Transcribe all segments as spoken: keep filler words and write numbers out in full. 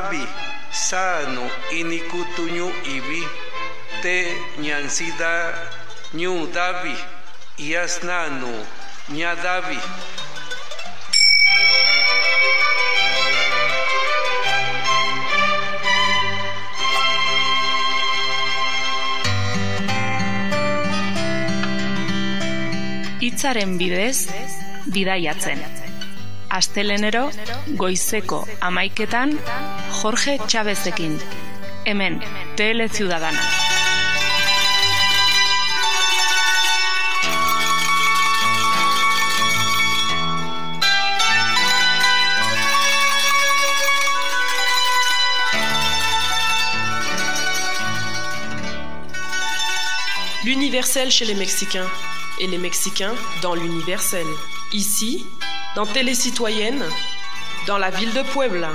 davi sano inikutuñu ibi te ñansida ñu davi yasnanu ña davi. Hitzaren bidez, bidaiatzen. Astelenero, goizeko hamaiketan, Jorge Chavezekin. Hemen, Tele Ciudadana. L'universel chez les Mexicains. Et les Mexicains dans l'universel. Ici, dans Télé Citoyenne, dans la ville de Puebla.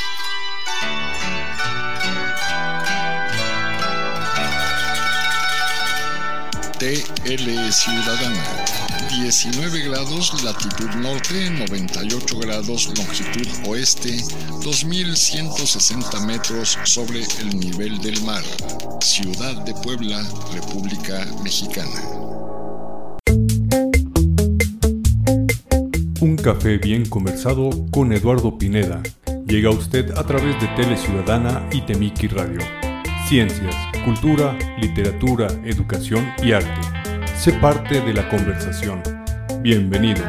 T L Ciudadana. diecinueve grados latitud norte, noventa y ocho grados longitud oeste, dos mil ciento sesenta metros sobre el nivel del mar. Ciudad de Puebla, República Mexicana. Un café bien conversado con Eduardo Pineda. Llega a usted a través de Tele Ciudadana y Temiki Radio. Ciencias, cultura, literatura, educación y arte. Sé parte de la conversación. Bienvenidos.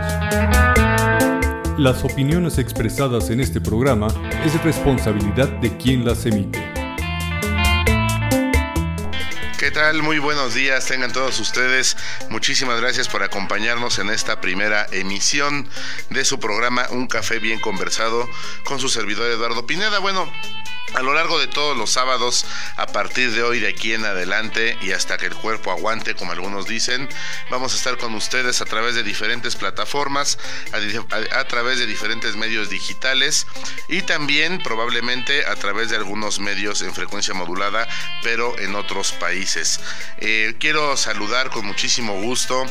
Las opiniones expresadas en este programa es responsabilidad de quien las emite. ¿Qué tal? Muy buenos días, tengan todos ustedes. Muchísimas gracias por acompañarnos en esta primera emisión de su programa Un Café Bien Conversado con su servidor Eduardo Pineda. Bueno, a lo largo de todos los sábados, a partir de hoy, de aquí en adelante y hasta que el cuerpo aguante, como algunos dicen, vamos a estar con ustedes a través de diferentes plataformas, a, a, a través de diferentes medios digitales y también probablemente a través de algunos medios en frecuencia modulada, pero en otros países. Eh, quiero saludar con muchísimo gusto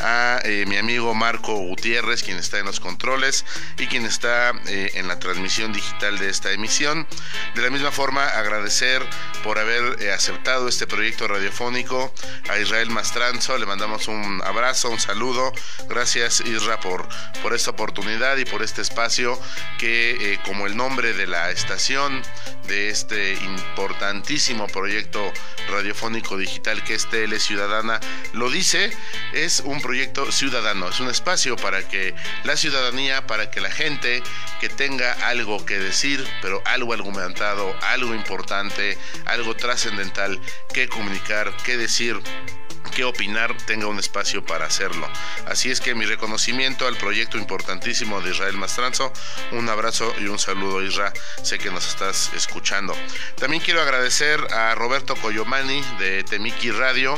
a eh, mi amigo Marco Gutiérrez, quien está en los controles y quien está eh, en la transmisión digital de esta emisión. De De la misma forma, agradecer por haber eh, aceptado este proyecto radiofónico a Israel Mastranzo. Le mandamos un abrazo, un saludo. Gracias, Isra, por, por esta oportunidad y por este espacio que, eh, como el nombre de la estación de este importantísimo proyecto radiofónico digital que es Tele Ciudadana lo dice, es un proyecto ciudadano, es un espacio para que la ciudadanía, para que la gente que tenga algo que decir, pero algo argumentado, algo importante, algo trascendental que comunicar, que decir, que opinar, tenga un espacio para hacerlo. Así es que mi reconocimiento al proyecto importantísimo de Israel Mastranzo, un abrazo y un saludo, Isra, sé que nos estás escuchando. También quiero agradecer a Roberto Coyomani de Temiki Radio.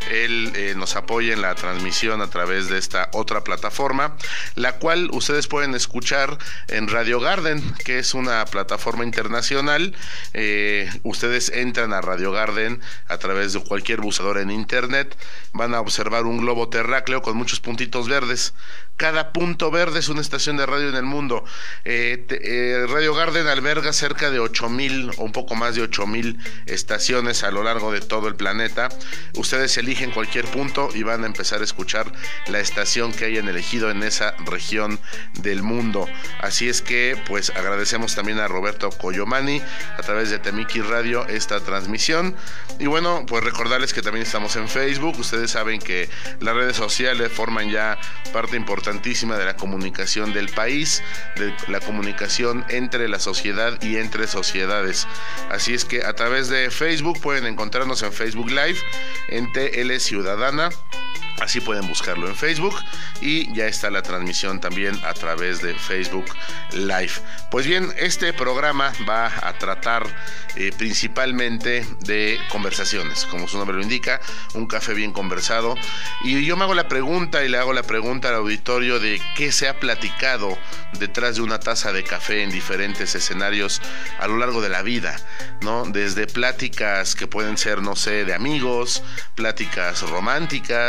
Él eh, nos apoya en la transmisión a través de esta otra plataforma, la cual ustedes pueden escuchar en Radio Garden, que es una plataforma internacional. Eh, ustedes entran a Radio Garden a través de cualquier buscador en internet, van a observar un globo terráqueo con muchos puntitos verdes. Cada punto verde es una estación de radio en el mundo. Eh, te, eh, Radio Garden alberga cerca de ocho mil o un poco más de ocho mil estaciones a lo largo de todo el planeta. Ustedes eligen cualquier punto y van a empezar a escuchar la estación que hayan elegido en esa región del mundo. Así es que pues agradecemos también a Roberto Coyomani a través de Temiki Radio esta transmisión. Y bueno, pues recordarles que también estamos en Facebook. Ustedes saben que las redes sociales forman ya parte importante de la comunicación del país, de la comunicación entre la sociedad y entre sociedades. Así es que a través de Facebook pueden encontrarnos en Facebook Live, en T L Ciudadana. Así pueden buscarlo en Facebook y ya está la transmisión también a través de Facebook Live. Pues bien, este programa va a tratar eh, principalmente de conversaciones, como su nombre lo indica, un café bien conversado. Y yo me hago la pregunta y le hago la pregunta al auditorio de qué se ha platicado detrás de una taza de café en diferentes escenarios a lo largo de la vida, ¿no? Desde pláticas que pueden ser, no sé, de amigos, pláticas románticas,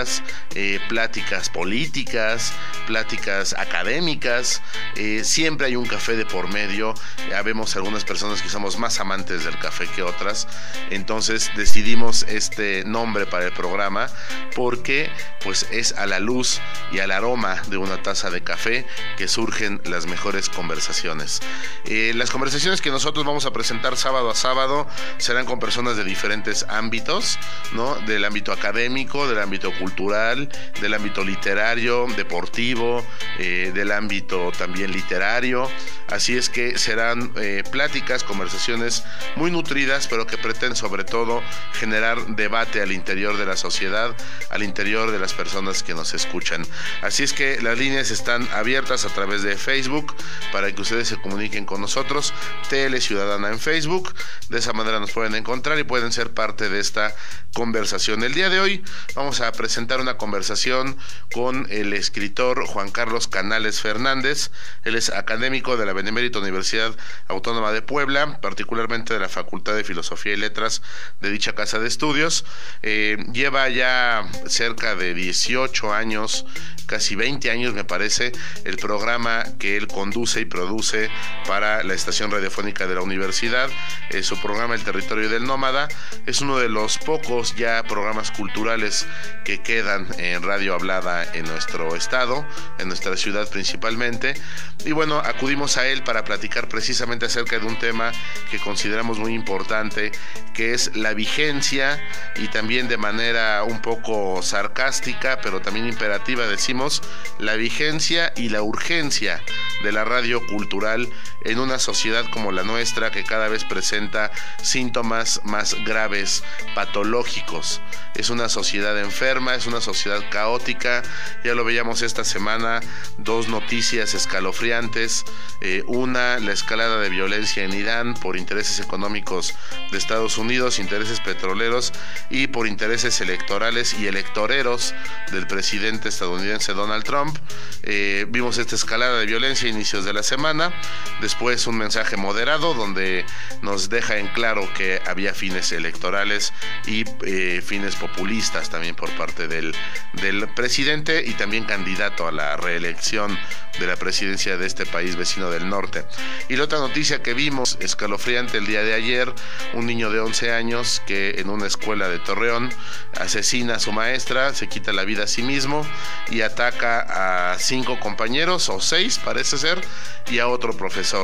eh, pláticas políticas, pláticas académicas, eh, siempre hay un café de por medio. Ya vemos algunas personas que somos más amantes del café que otras, entonces decidimos este nombre para el programa porque pues es a la luz y al aroma de una taza de café que surgen las mejores conversaciones. Eh, las conversaciones que nosotros vamos a presentar sábado a sábado serán con personas de diferentes ámbitos, ¿no? Del ámbito académico, del ámbito cultural, del ámbito literario, deportivo, eh, del ámbito también literario. Así es que serán eh, pláticas, conversaciones muy nutridas, pero que pretenden sobre todo generar debate al interior de la sociedad, al interior de las personas que nos escuchan. Así es que las líneas están abiertas a través de Facebook para que ustedes se comuniquen con nosotros. Tele Ciudadana en Facebook, de esa manera nos pueden encontrar y pueden ser parte de esta conversación. El día de hoy vamos a presentar una conversación con el escritor Juan Carlos Canales Fernández. Él es académico de la Benemérita Universidad Autónoma de Puebla, particularmente de la Facultad de Filosofía y Letras de dicha casa de estudios. Eh, lleva ya cerca de dieciocho años, casi veinte años me parece, el programa que él conduce y produce para la estación radiofónica de la universidad. Eh, su programa El Territorio del Nómada es uno de los pocos ya programas culturales que quedan en radio hablada en nuestro estado, en nuestra ciudad principalmente. Y bueno, acudimos a él para platicar precisamente acerca de un tema que consideramos muy importante, que es la vigencia, y también de manera un poco sarcástica, pero también imperativa, decimos la vigencia y la urgencia de la radio cultural en una sociedad como la nuestra, que cada vez presenta síntomas más graves, patológicos. Es una sociedad enferma, es una sociedad caótica. Ya lo veíamos esta semana, dos noticias escalofriantes. Eh, una, la escalada de violencia en Irán por intereses económicos de Estados Unidos, intereses petroleros y por intereses electorales y electoreros del presidente estadounidense Donald Trump. Eh, vimos esta escalada de violencia a inicios de la semana. Después un mensaje moderado donde nos deja en claro que había fines electorales y eh, fines populistas también por parte del, del presidente y también candidato a la reelección de la presidencia de este país vecino del norte. Y la otra noticia que vimos escalofriante el día de ayer, un niño de once años que en una escuela de Torreón asesina a su maestra, se quita la vida a sí mismo y ataca a cinco compañeros, o seis parece ser, y a otro profesor.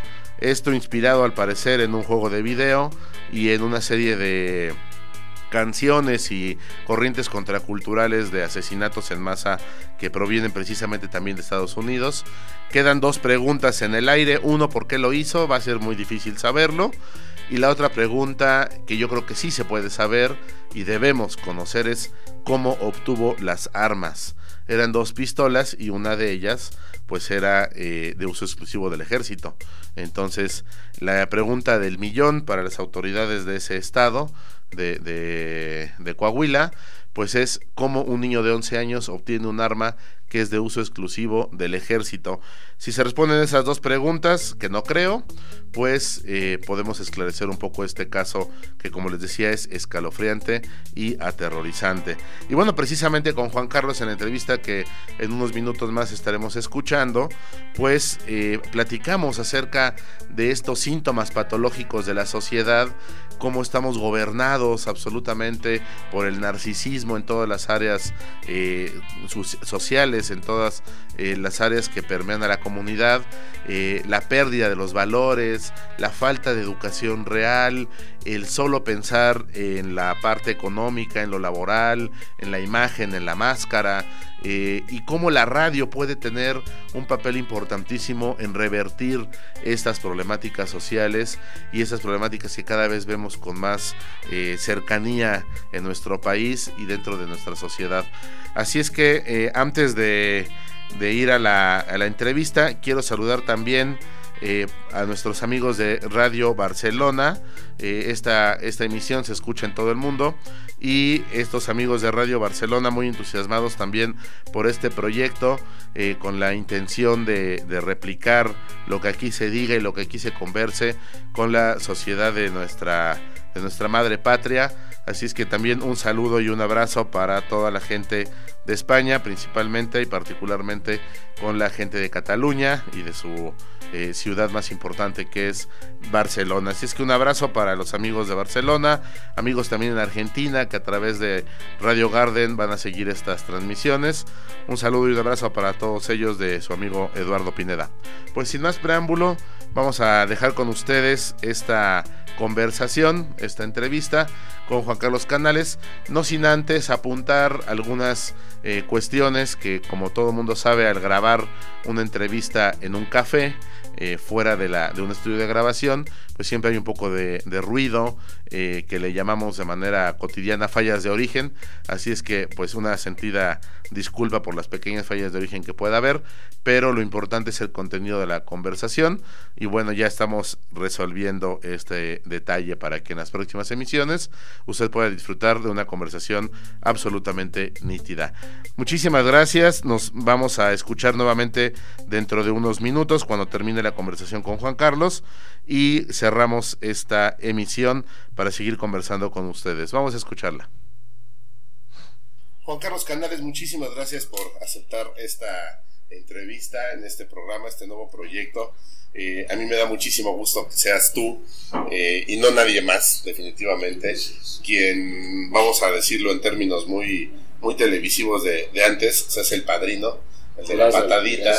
Esto inspirado al parecer en un juego de video y en una serie de canciones y corrientes contraculturales de asesinatos en masa que provienen precisamente también de Estados Unidos. Quedan dos preguntas en el aire. Uno, ¿por qué lo hizo? Va a ser muy difícil saberlo. Y la otra pregunta, que yo creo que sí se puede saber y debemos conocer, es cómo obtuvo las armas. Eran dos pistolas y una de ellas pues era eh, de uso exclusivo del ejército. Entonces, la pregunta del millón para las autoridades de ese estado, de, de, de Coahuila, pues es cómo un niño de once años obtiene un arma que es de uso exclusivo del ejército. Si se responden esas dos preguntas, que no creo, pues eh, podemos esclarecer un poco este caso que, como les decía, es escalofriante y aterrorizante. Y bueno, precisamente con Juan Carlos, en la entrevista que en unos minutos más estaremos escuchando, pues eh, platicamos acerca de estos síntomas patológicos de la sociedad, cómo estamos gobernados absolutamente por el narcisismo en todas las áreas eh, sociales, en todas eh, las áreas que permean a la comunidad, eh, la pérdida de los valores, la falta de educación real, el solo pensar en la parte económica, en lo laboral, en la imagen, en la máscara, eh, y cómo la radio puede tener un papel importantísimo en revertir estas problemáticas sociales y esas problemáticas que cada vez vemos con más eh, cercanía en nuestro país y dentro de nuestra sociedad. Así es que eh, antes de, de ir a la, a la entrevista, quiero saludar también Eh, a nuestros amigos de Radio Barcelona. Eh, esta, esta emisión se escucha en todo el mundo y estos amigos de Radio Barcelona muy entusiasmados también por este proyecto, eh, con la intención de, de replicar lo que aquí se diga y lo que aquí se converse con la sociedad de nuestra, de nuestra madre patria, Así es que también un saludo y un abrazo para toda la gente de España, principalmente y particularmente con la gente de Cataluña y de su eh, ciudad más importante, que es Barcelona. Así es que un abrazo para los amigos de Barcelona, amigos también en Argentina, que a través de Radio Garden van a seguir estas transmisiones. Un saludo y un abrazo para todos ellos de su amigo Eduardo Pineda. Pues sin más preámbulo, vamos a dejar con ustedes esta conversación, esta entrevista con Juan Carlos Canales, no sin antes apuntar algunas eh, cuestiones que, como todo mundo sabe, al grabar una entrevista en un café, eh, fuera de, la, de un estudio de grabación, pues siempre hay un poco de, de ruido, eh, que le llamamos de manera cotidiana fallas de origen. Así es que pues una sentida disculpa por las pequeñas fallas de origen que pueda haber, pero lo importante es el contenido de la conversación, y bueno, ya estamos resolviendo este detalle para que en las próximas emisiones usted pueda disfrutar de una conversación absolutamente nítida. Muchísimas gracias, nos vamos a escuchar nuevamente dentro de unos minutos cuando termine la conversación con Juan Carlos, y cerramos esta emisión para seguir conversando con ustedes. Vamos a escucharla. Juan Carlos Canales, muchísimas gracias por aceptar esta entrevista en este programa, este nuevo proyecto. Eh, a mí me da muchísimo gusto que seas tú, eh, y no nadie más, definitivamente, quien, vamos a decirlo en términos muy, muy televisivos de, de antes, seas el padrino, el de la patadita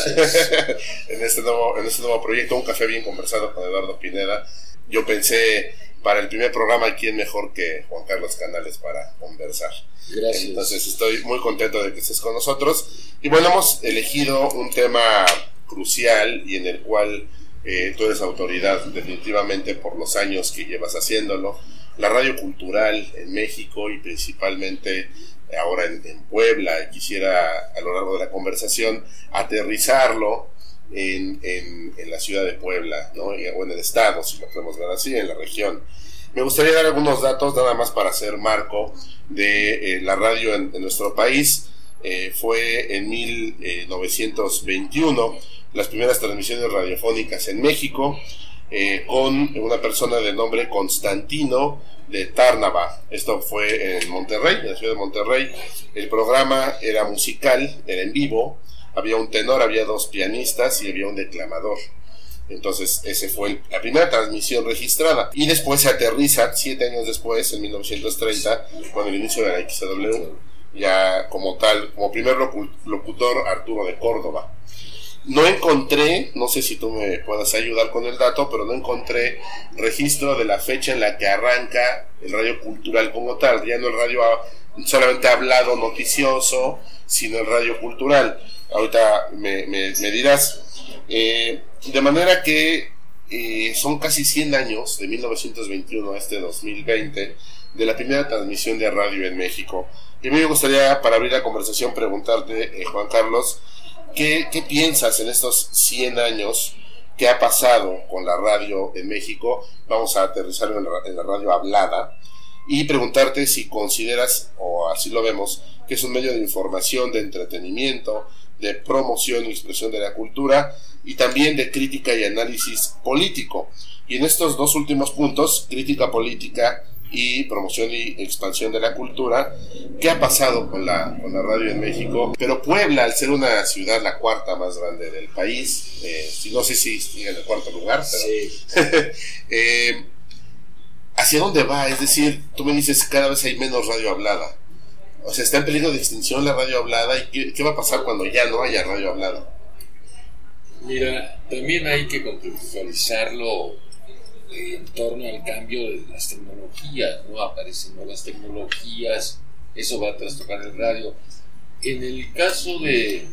en este nuevo, en este nuevo proyecto, Un Café Bien Conversado con Eduardo Pineda. Yo pensé, para el primer programa, ¿quién mejor que Juan Carlos Canales para conversar? Gracias. Entonces estoy muy contento de que estés con nosotros. Y bueno, hemos elegido un tema crucial y en el cual eh, tú eres autoridad definitivamente por los años que llevas haciéndolo. La radio cultural en México y principalmente ahora en, en Puebla. Quisiera a lo largo de la conversación aterrizarlo en, en, en la ciudad de Puebla, ¿no? O en el estado, si lo podemos ver así, en la región. Me gustaría dar algunos datos nada más para hacer marco de eh, la radio en, en nuestro país. Eh, fue en mil novecientos veintiuno las primeras transmisiones radiofónicas en México, eh, con una persona de nombre Constantino de Tárnava. Esto fue en Monterrey, en la ciudad de Monterrey. El programa era musical, era en vivo, había un tenor, había dos pianistas y había un declamador. Entonces ese fue el, la primera transmisión registrada, y después se aterriza siete años después, en mil novecientos treinta, con el inicio de la X C W, ya como tal, como primer locutor, Arturo de Córdoba. No encontré, no sé si tú me puedas ayudar con el dato, pero no encontré registro de la fecha en la que arranca el radio cultural como tal, ya no el radio solamente hablado noticioso, sino el radio cultural. Ahorita me, me, me dirás. Eh, de manera que eh, son casi cien años, de mil novecientos veintiuno a este dos mil veinte, de la primera transmisión de radio en México. Y a mí me gustaría, para abrir la conversación, preguntarte, eh, Juan Carlos, ¿qué, ¿qué piensas en estos cien años? ¿Qué ha pasado con la radio en México? Vamos a aterrizarlo en la, en la radio hablada, y preguntarte si consideras, o así lo vemos, que es un medio de información, de entretenimiento, de promoción y expresión de la cultura, y también de crítica y análisis político. Y en estos dos últimos puntos, crítica política y promoción y expansión de la cultura, ¿qué ha pasado con la, con la radio en México? Pero Puebla, al ser una ciudad la cuarta más grande del país, eh, no sé si sigue en el cuarto lugar, pero sí. eh, ¿hacia dónde va? Es decir, tú me dices que cada vez hay menos radio hablada. O sea, está en peligro de extinción la radio hablada. ¿Y qué, qué va a pasar cuando ya no haya radio hablada? Mira, también hay que contextualizarlo en torno al cambio de las tecnologías, ¿no? Aparecen nuevas tecnologías, eso va a trastocar el radio. En el caso de,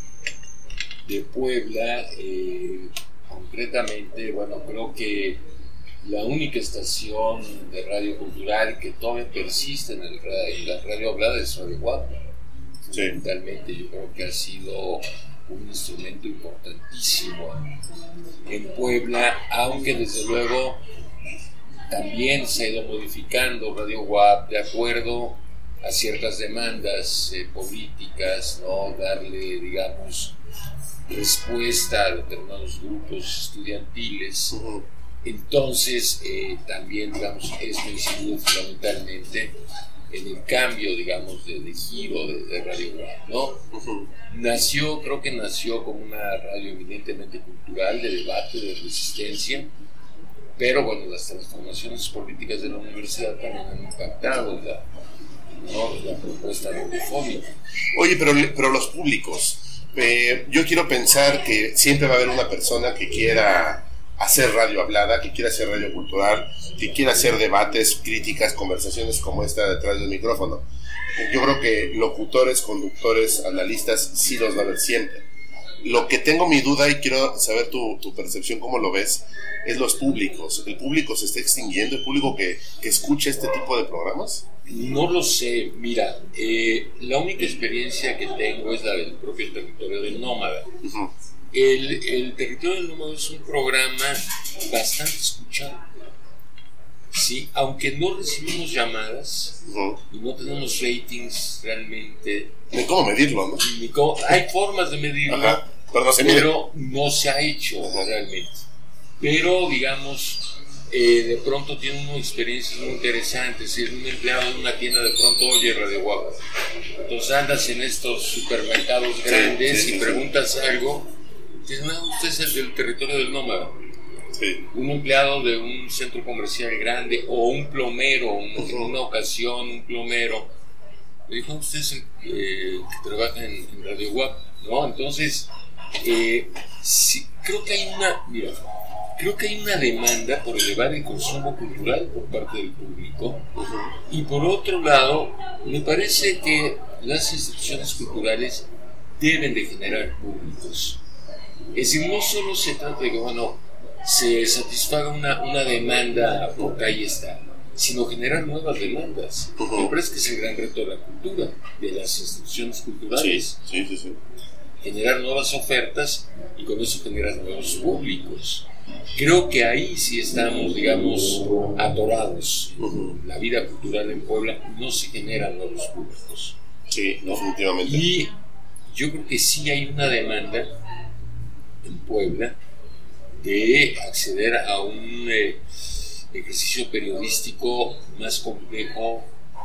de Puebla, eh, concretamente, bueno, creo que la única estación de radio cultural que todavía persiste en, el, en la radio hablada es Radio Guapa. Sí. Fundamentalmente yo creo que ha sido un instrumento importantísimo en Puebla, aunque desde luego también se ha ido modificando Radio U A P de acuerdo a ciertas demandas eh, políticas, ¿no? Darle, digamos, respuesta a determinados grupos estudiantiles. Uh-huh. Entonces, eh, también, digamos, esto incidió fundamentalmente en el cambio, digamos, de, de giro de, de Radio UAM, ¿no? Uh-huh. Nació, creo que nació como una radio evidentemente cultural, de debate, de resistencia, pero bueno, las transformaciones políticas de la universidad también han impactado la, ¿no? la propuesta radiofónica. Oye, pero, pero los públicos, eh, yo quiero pensar que siempre va a haber una persona que quiera hacer radio hablada, que quiera hacer radio cultural, que quiera hacer debates, críticas, conversaciones como esta detrás del micrófono. Yo creo que locutores, conductores, analistas, sí los va a haber siempre. Lo que tengo mi duda, y quiero saber tu, tu percepción, cómo lo ves, es los públicos. ¿El público se está extinguiendo? ¿El público que, que escucha este tipo de programas? No lo sé. Mira, eh, la única experiencia que tengo es la del propio Territorio del Nómada. Uh-huh. El, el Territorio del Nómada es un programa bastante escuchado, sí, aunque no recibimos llamadas uh-huh. y no tenemos ratings realmente. Ni cómo medirlo, ¿no? Ni cómo, hay formas de medirlo, Ajá, pero, no se, pero no se ha hecho uh-huh. realmente. Pero, digamos, eh, de pronto tiene una experiencia muy interesante. Si es un empleado de una tienda, de pronto oye Radio Guapa. Entonces andas en estos supermercados grandes sí, sí, y sí, preguntas sí. algo. Dices, no, usted es el del Territorio del Nómada. Sí. Un empleado de un centro comercial grande o un plomero, un, uh-huh. en una ocasión un plomero le dijo, usted es el eh, que trabaja en, en Radio Guapa, ¿no? Entonces eh, sí, creo que hay una mira, creo que hay una demanda por elevar el consumo cultural por parte del público uh-huh. y por otro lado me parece que las instituciones culturales deben de generar públicos. Es decir, no solo se trata de que, bueno, se satisfaga una, una demanda porque ahí está, sino generar nuevas demandas. Uh-huh. Me parece que es el gran reto de la cultura, de las instituciones culturales. Sí, sí, sí, sí. Generar nuevas ofertas y con eso generar nuevos públicos. Creo que ahí sí estamos, digamos, atorados. Uh-huh. La vida cultural en Puebla no se generan nuevos públicos. Sí, ¿no? Definitivamente. Y yo creo que sí hay una demanda en Puebla de acceder a un eh, ejercicio periodístico más complejo,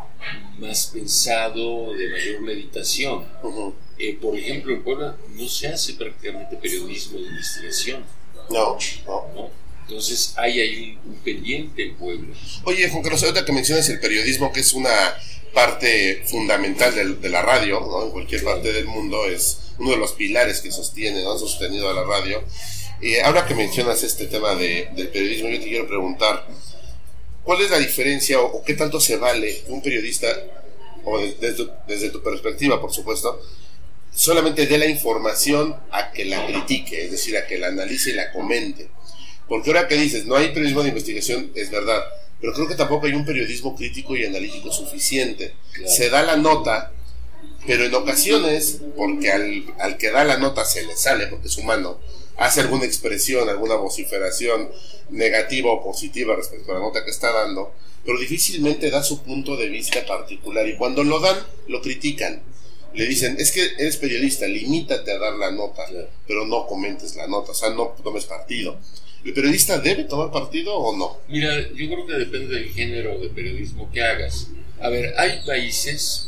más pensado, de mayor meditación. Uh-huh. Eh, por ejemplo, en Puebla no se hace prácticamente periodismo de investigación. No, no. ¿no? Entonces ahí hay un, un pendiente en Puebla. Oye, Juan Carlos, ahorita que mencionas el periodismo, que es una parte fundamental de, de la radio, ¿no? En cualquier sí. parte del mundo es uno de los pilares que sostiene, ¿no? Han sostenido a la radio. Eh, ahora que mencionas este tema de, del periodismo, yo te quiero preguntar, ¿cuál es la diferencia o, o qué tanto se vale un periodista, o de, desde, desde tu perspectiva, por supuesto, solamente dé la información a que la critique, es decir, a que la analice y la comente? Porque ahora que dices, no hay periodismo de investigación, es verdad, pero creo que tampoco hay un periodismo crítico y analítico suficiente. Claro. Se da la nota, pero en ocasiones, porque al, al que da la nota se le sale, porque es humano, hace alguna expresión, alguna vociferación negativa o positiva respecto a la nota que está dando, pero difícilmente da su punto de vista particular, y cuando lo dan, lo critican. Le dicen, es que eres periodista, limítate a dar la nota, claro. pero no comentes la nota, o sea, no tomes partido. ¿El periodista debe tomar partido o no? Mira, yo creo que depende del género de periodismo que hagas. A ver, hay países,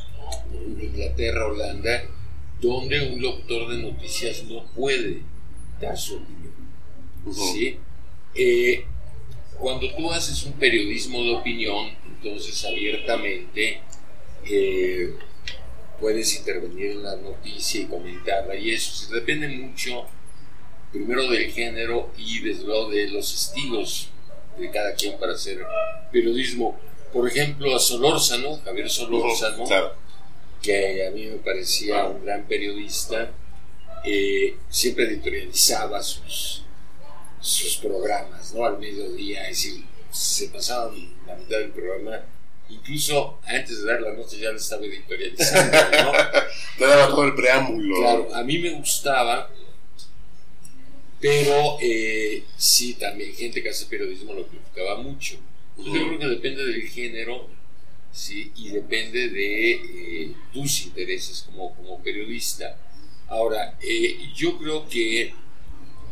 Inglaterra, Holanda, donde un locutor de noticias no puede dar su opinión. Uh-huh. ¿Sí? Eh, cuando tú haces un periodismo de opinión, entonces abiertamente eh, puedes intervenir en la noticia y comentarla, y eso sí, depende mucho primero del género y desde luego de los estilos de cada quien para hacer periodismo. Por ejemplo, a Solórzano, Javier Solórzano, uh-huh, claro. que a mí me parecía un gran periodista, eh, siempre editorializaba sus, sus programas, ¿no? Al mediodía, es decir, se pasaban la mitad del programa, incluso antes de dar la noche ya lo estaba editorializando, ¿no? Te daba todo el preámbulo. Claro, a mí me gustaba, pero eh, sí, también gente que hace periodismo lo criticaba mucho. Entonces, uh-huh. yo creo que depende del género, sí, y depende de eh, tus intereses como, como periodista. Ahora, eh, yo creo que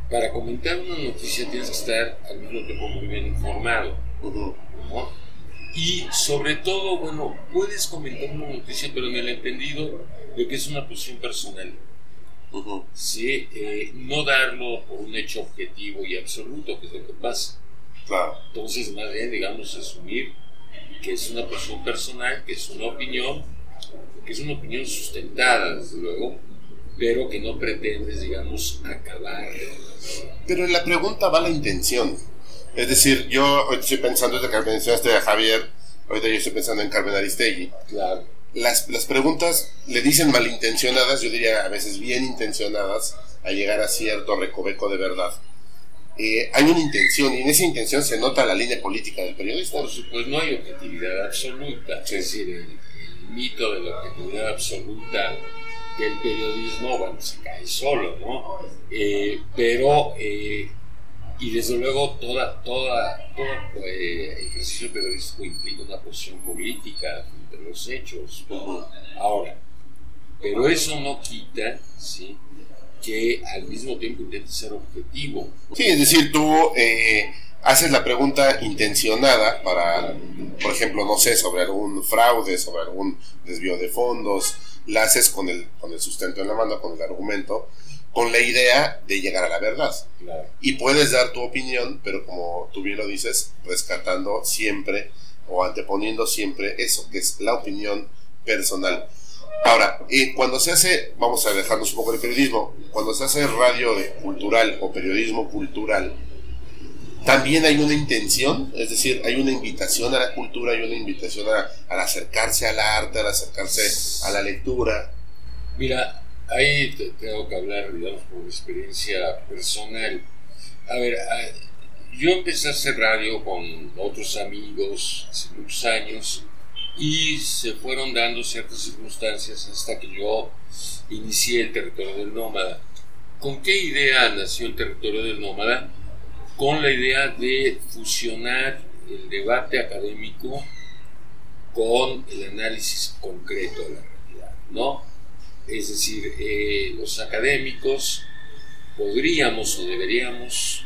para comentar una noticia tienes que estar al mismo tiempo muy bien informado, uh-huh. ¿no? Y sobre todo, bueno, puedes comentar una noticia, pero en el entendido de que es una posición personal. Uh-huh. ¿Sí? Eh, no darlo por un hecho objetivo y absoluto, que es lo que pasa. Claro. Entonces, más bien, digamos, asumir que es una posición personal, que es una opinión, que es una opinión sustentada, desde luego, pero que no pretendes, digamos, acabar. Pero en la pregunta va la intención. Es decir, yo estoy pensando, desde que mencionaste a Javier, ahorita yo estoy pensando en Carmen Aristegui. Claro. Las, las preguntas le dicen malintencionadas, yo diría a veces bien intencionadas, a llegar a cierto recoveco de verdad. Eh, hay una intención, y en esa intención se nota la línea política del periodista. Por supuesto, no hay objetividad absoluta. Sí. Es decir, el, el mito de la objetividad absoluta del periodismo, bueno, se cae solo, ¿no? Eh, pero, eh, y desde luego, toda, toda, todo eh, ejercicio periodístico implica una posición política de los hechos. Uh-huh. Ahora, pero eso no quita, ¿sí?, que al mismo tiempo intente ser objetivo. Sí, es decir, tú eh, haces la pregunta intencionada para, por ejemplo, no sé, sobre algún fraude, sobre algún desvío de fondos, la haces con el, con el sustento en la mano, con el argumento, con la idea de llegar a la verdad. Claro. Y puedes dar tu opinión, pero como tú bien lo dices, rescatando siempre o anteponiendo siempre eso, que es la opinión personal. Ahora, eh, cuando se hace, vamos a alejarnos un poco del periodismo, cuando se hace radio cultural o periodismo cultural, también hay una intención, es decir, hay una invitación a la cultura, hay una invitación a, a acercarse al arte, a acercarse a la lectura. Mira, ahí te tengo que hablar, digamos, por experiencia personal. A ver, yo empecé a hacer radio con otros amigos hace muchos años, y se fueron dando ciertas circunstancias hasta que yo inicié el Territorio del Nómada. ¿Con qué idea nació el Territorio del Nómada? Con la idea de fusionar el debate académico con el análisis concreto de la realidad, ¿no? Es decir, eh, los académicos podríamos o deberíamos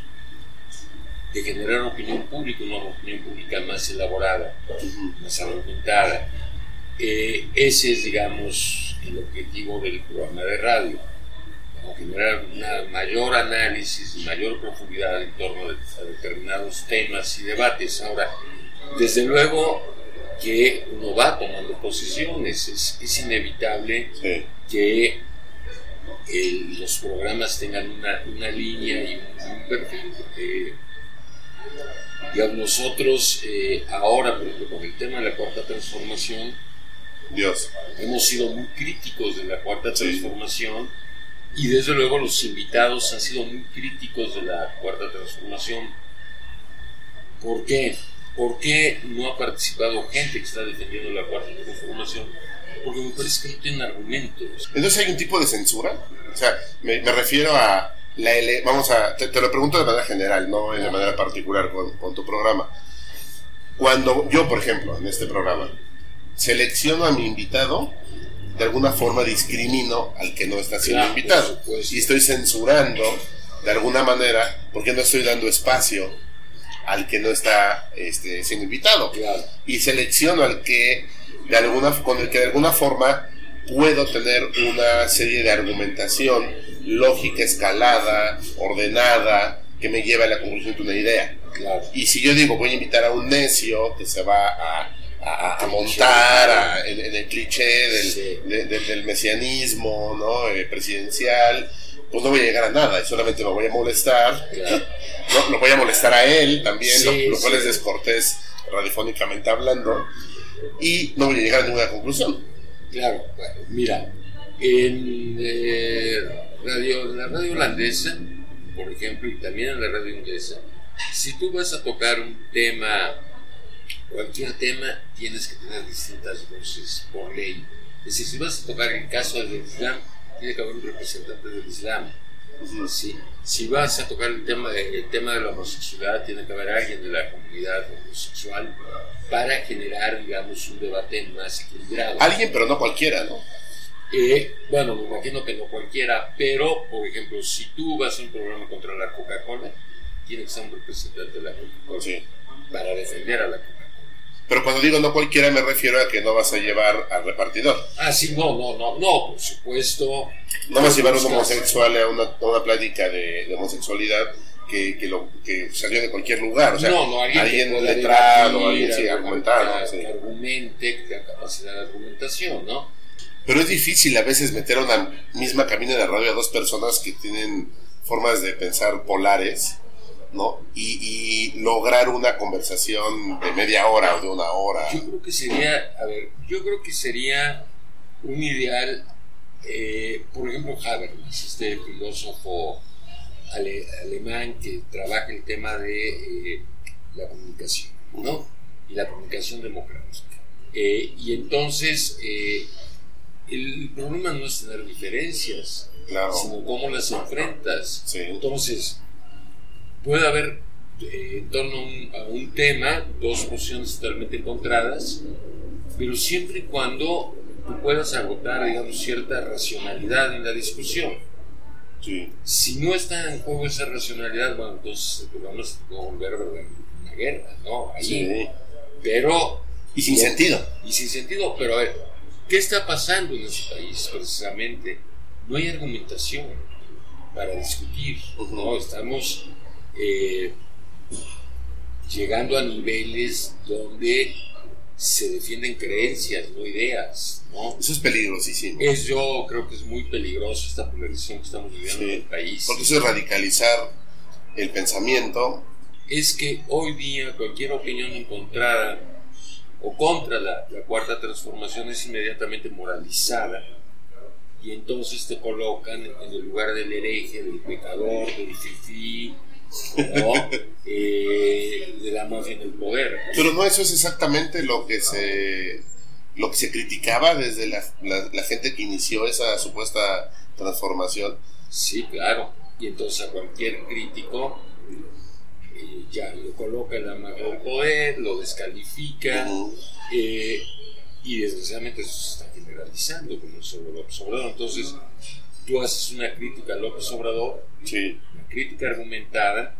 de generar opinión pública, una opinión pública más elaborada, más argumentada. Eh, ese es, digamos, el objetivo del programa de radio, ¿no? Generar un mayor análisis y mayor profundidad en torno a determinados temas y debates. Ahora, desde luego que uno va tomando posiciones, es, es inevitable sí. que eh, los programas tengan una, una línea y un, un perfil. Eh, Digamos, nosotros eh, ahora, por ejemplo, con el tema de la Cuarta Transformación, Dios. hemos sido muy críticos de la Cuarta sí. Transformación, y desde luego los invitados han sido muy críticos de la Cuarta Transformación. ¿Por qué? ¿Por qué no ha participado gente que está defendiendo la Cuarta Transformación? Porque me parece que no tienen argumentos. Entonces hay un tipo de censura. O sea, me, me refiero a la L, vamos a, te, te lo pregunto de manera general, no de manera particular con, con tu programa. Cuando yo, por ejemplo, en este programa, selecciono a mi invitado, de alguna forma discrimino al que no está siendo claro, invitado. Y estoy censurando, de alguna manera, porque no estoy dando espacio al que no está este, siendo invitado. Claro. Y selecciono al que, de alguna, con el que de alguna forma puedo tener una serie de argumentación lógica, escalada, ordenada, que me lleva a la conclusión de una idea. Claro. Y si yo digo, voy a invitar a un necio que se va a, a, a montar a, en, en el cliché del, sí. de, de, del mesianismo, ¿no? eh, presidencial, pues no voy a llegar a nada, y solamente me voy a molestar. Claro. ¿no? Lo voy a molestar a él también, sí, lo, lo cual sí. es descortés radiofónicamente hablando, y no voy a llegar a ninguna conclusión. Claro, bueno, mira, en eh, radio, la radio holandesa, por ejemplo, y también en la radio inglesa, si tú vas a tocar un tema, cualquier tema, tienes que tener distintas voces por ley. Es decir, si vas a tocar el caso del Islam, tiene que haber un representante del Islam. Sí. Si vas a tocar el tema, de, el tema de la homosexualidad, tiene que haber alguien de la comunidad homosexual para generar, digamos, un debate más equilibrado. Alguien, pero no cualquiera, ¿no? Eh, bueno, me imagino que no cualquiera, pero, por ejemplo, si tú vas a un programa contra la Coca-Cola, tiene que ser un representante de la Coca-Cola, sí, para defender a la Coca-Cola. Pero cuando digo no cualquiera me refiero a que no vas a llevar al repartidor. Ah, sí, no, no, no, no, por supuesto. No vas a llevar a un homosexual a una, a una plática de, de homosexualidad que, que, lo, que salió de cualquier lugar. O sea, no, no, alguien, alguien letrado, alguien sí, argumentado. Que sí. argumente, que tenga capacidad de argumentación, ¿no? Pero es difícil a veces meter a una misma cabina de radio a dos personas que tienen formas de pensar polares, ¿no? Y, y lograr una conversación de media hora o de una hora. Yo creo que sería, a ver, yo creo que sería un ideal, eh, por ejemplo, Habermas, este filósofo ale, alemán que trabaja el tema de eh, la comunicación, ¿no? Y la comunicación democrática. Eh, y entonces, eh, el problema no es tener diferencias, claro, sino cómo las enfrentas. Sí. Entonces, puede haber eh, en torno a un, a un tema dos posiciones totalmente encontradas, pero siempre y cuando tú puedas agotar, digamos, cierta racionalidad en la discusión. Sí. Si no está en juego esa racionalidad, bueno, entonces el programa se puede volver una guerra, ¿no? Ahí. Sí. Pero... Y sin sentido. Y sin sentido, pero a ver, ¿qué está pasando en ese país precisamente? No hay argumentación para discutir, uh-huh. ¿no? Estamos eh, llegando a niveles donde se defienden creencias, no ideas, ¿no? Eso es peligrosísimo. Es, yo creo que es muy peligroso esta polarización que estamos viviendo sí. en el país. Porque eso es radicalizar el pensamiento. Es que hoy día cualquier opinión encontrada o contra la, la cuarta transformación es inmediatamente moralizada, y entonces te colocan en el lugar del hereje, del pecador, del fifí, ¿no? eh, de la mafia en el poder. Pero no, eso es exactamente lo que se lo que se criticaba desde la, la, la gente que inició esa supuesta transformación. Sí, claro. Y entonces a cualquier crítico eh, ya lo coloca en la mafia del poder, lo descalifica, uh-huh. eh, y desgraciadamente eso se está generalizando como sobre López Obrador. Entonces tú haces una crítica a López Obrador, sí. una crítica argumentada,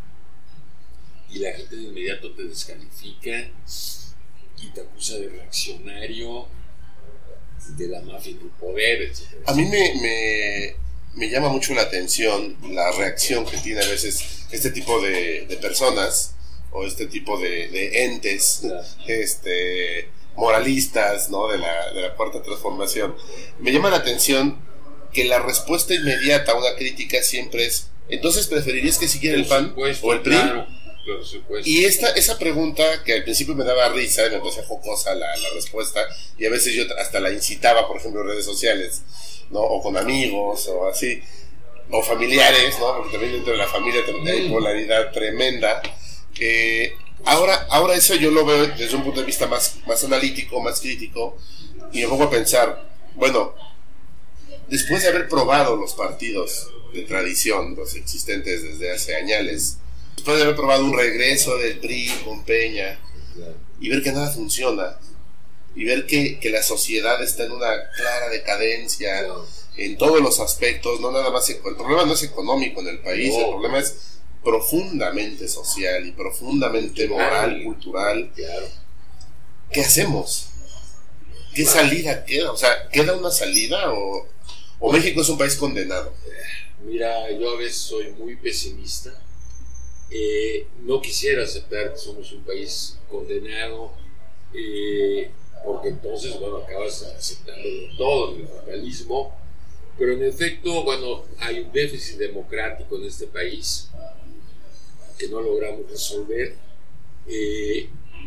y la gente de inmediato te descalifica y te acusa de reaccionario, de la mafia del poder, etcétera. A mí me, me, me llama mucho la atención la reacción que tiene a veces este tipo de, de personas o este tipo de, de entes, claro. este, moralistas, ¿no? de, la, de la cuarta transformación. Me llama la atención que la respuesta inmediata a una crítica siempre es: entonces preferirías que siguiera el P A N o el P R I. Claro, por supuesto. Y esta, esa pregunta, que al principio me daba risa y me parecía jocosa la, la respuesta, y a veces yo hasta la incitaba, por ejemplo, en redes sociales, ¿no? O con amigos o así, o familiares, ¿no? Porque también dentro de la familia también hay polaridad tremenda. eh, ahora, ahora eso yo lo veo desde un punto de vista más, más analítico, más crítico, y me pongo a pensar, bueno, después de haber probado los partidos de tradición, los existentes desde hace añales, después de haber probado un regreso del P R I con Peña, y ver que nada funciona, y ver que, que la sociedad está en una clara decadencia en todos los aspectos, no nada más, el problema no es económico en el país, el problema es profundamente social y profundamente moral, cultural. ¿Qué hacemos? ¿Qué salida queda? O sea, ¿queda una salida o, o México es un país condenado? Mira, yo a veces soy muy pesimista. Eh, no quisiera aceptar que somos un país condenado, eh, porque entonces, bueno, acabas aceptándolo todo, el liberalismo, pero en efecto, bueno, hay un déficit democrático en este país que no logramos resolver. Eh,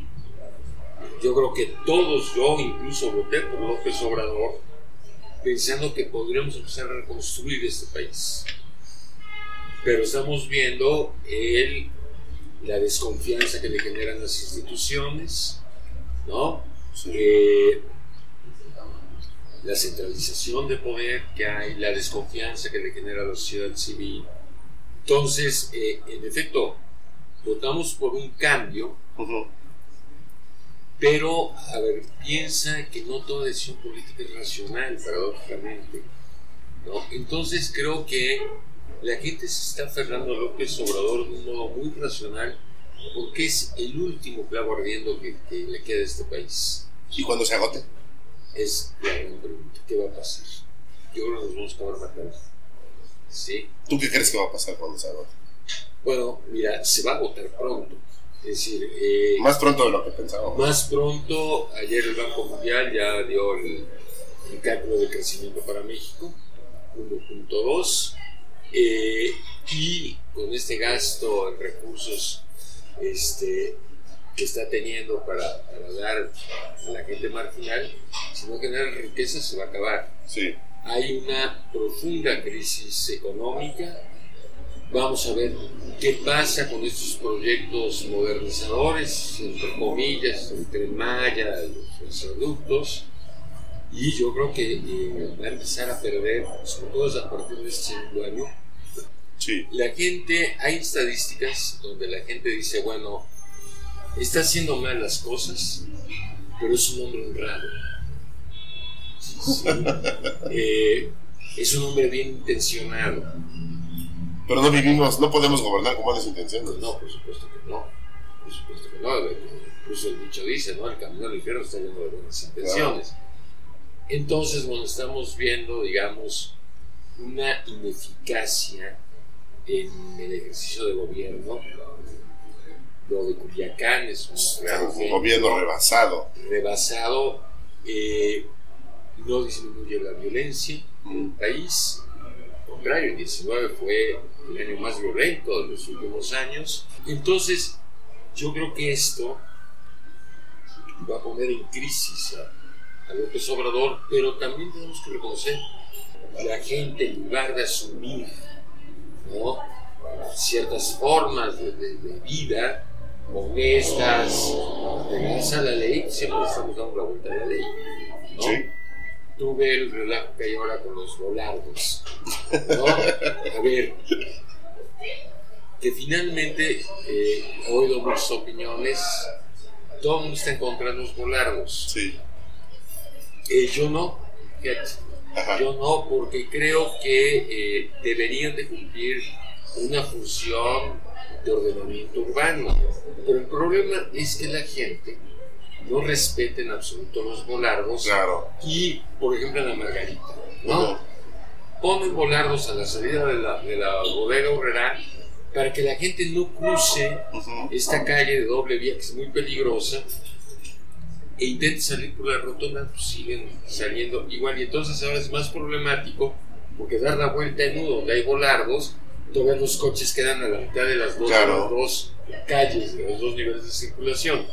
yo creo que todos, yo incluso voté por López Obrador, pensando que podríamos empezar a reconstruir este país. Pero estamos viendo el, la desconfianza que le generan las instituciones, ¿no? Sí. Eh, la centralización de poder que hay, la desconfianza que le genera a la sociedad civil. Entonces, eh, en efecto, votamos por un cambio, uh-huh. Pero, a ver, piensa que no toda decisión política es racional, paradójicamente, ¿no? Entonces creo que la gente se está aferrando a López Obrador de un modo muy racional, porque es el último clavo ardiendo que, que le queda a este país. ¿Y cuando se agote? Es la gran pregunta. ¿Qué va a pasar? Yo creo que nos vamos a acabar matando. ¿Sí? ¿Tú qué crees que va a pasar cuando se agote? Bueno, mira, se va a agotar pronto. Es decir, eh, más pronto de lo que pensábamos. Más pronto. Ayer el Banco Mundial ya dio el, el cálculo de crecimiento para México, uno punto dos, eh, y con este gasto en recursos este, que está teniendo para, para dar a la gente marginal, si no genera riqueza se va a acabar. Sí. Hay una profunda crisis económica. Vamos a ver qué pasa con estos proyectos modernizadores, entre comillas, el Tren Maya, los gasoductos, y yo creo que eh, va a empezar a perder, sobre todo a partir de este segundo año. Sí. La gente, hay estadísticas donde la gente dice, bueno, está haciendo mal las cosas, pero es un hombre honrado. Sí. eh, es un hombre bien intencionado. Pero no vivimos, no podemos gobernar con buenas intenciones. No, por supuesto que no. Por supuesto que no. Incluso el dicho dice, ¿no? El camino al infierno está lleno de buenas intenciones. Claro. Entonces, bueno, estamos viendo, digamos, una ineficacia en el ejercicio de gobierno. Lo de Culiacán es un, un gobierno rebasado. Rebasado. Eh, no disminuye la violencia en el país. Al contrario, el diecinueve fue el año más violento de los últimos años. Entonces, yo creo que esto va a poner en crisis a, a López Obrador, pero también tenemos que reconocer que la gente, en lugar de asumir, ¿no?, ciertas formas de, de, de vida honestas, pegadas a la ley, siempre estamos dando la vuelta a la ley, ¿no? Sí. Tú ves el relajo que hay ahora con los volardos, ¿no? A ver, que finalmente eh, he oído muchas opiniones, todo el mundo está en contra de los volardos. Sí. Eh, yo no, fíjate, Ajá. yo no, porque creo que eh, deberían de cumplir una función de ordenamiento urbano, pero el problema es que la gente no respeta en absoluto los volardos. Claro. Y, por ejemplo, en la Margarita, ¿no? Uh-huh. Ponen volardos a la salida de la, de la bodega Horrera para que la gente no cruce uh-huh. esta calle de doble vía que es muy peligrosa e intente salir por la rotonda, pues siguen saliendo igual. Y entonces ahora es más problemático porque dar la vuelta en U donde hay volardos, todavía los coches quedan a la mitad de las dos, claro. de las dos calles, de los dos niveles de circulación.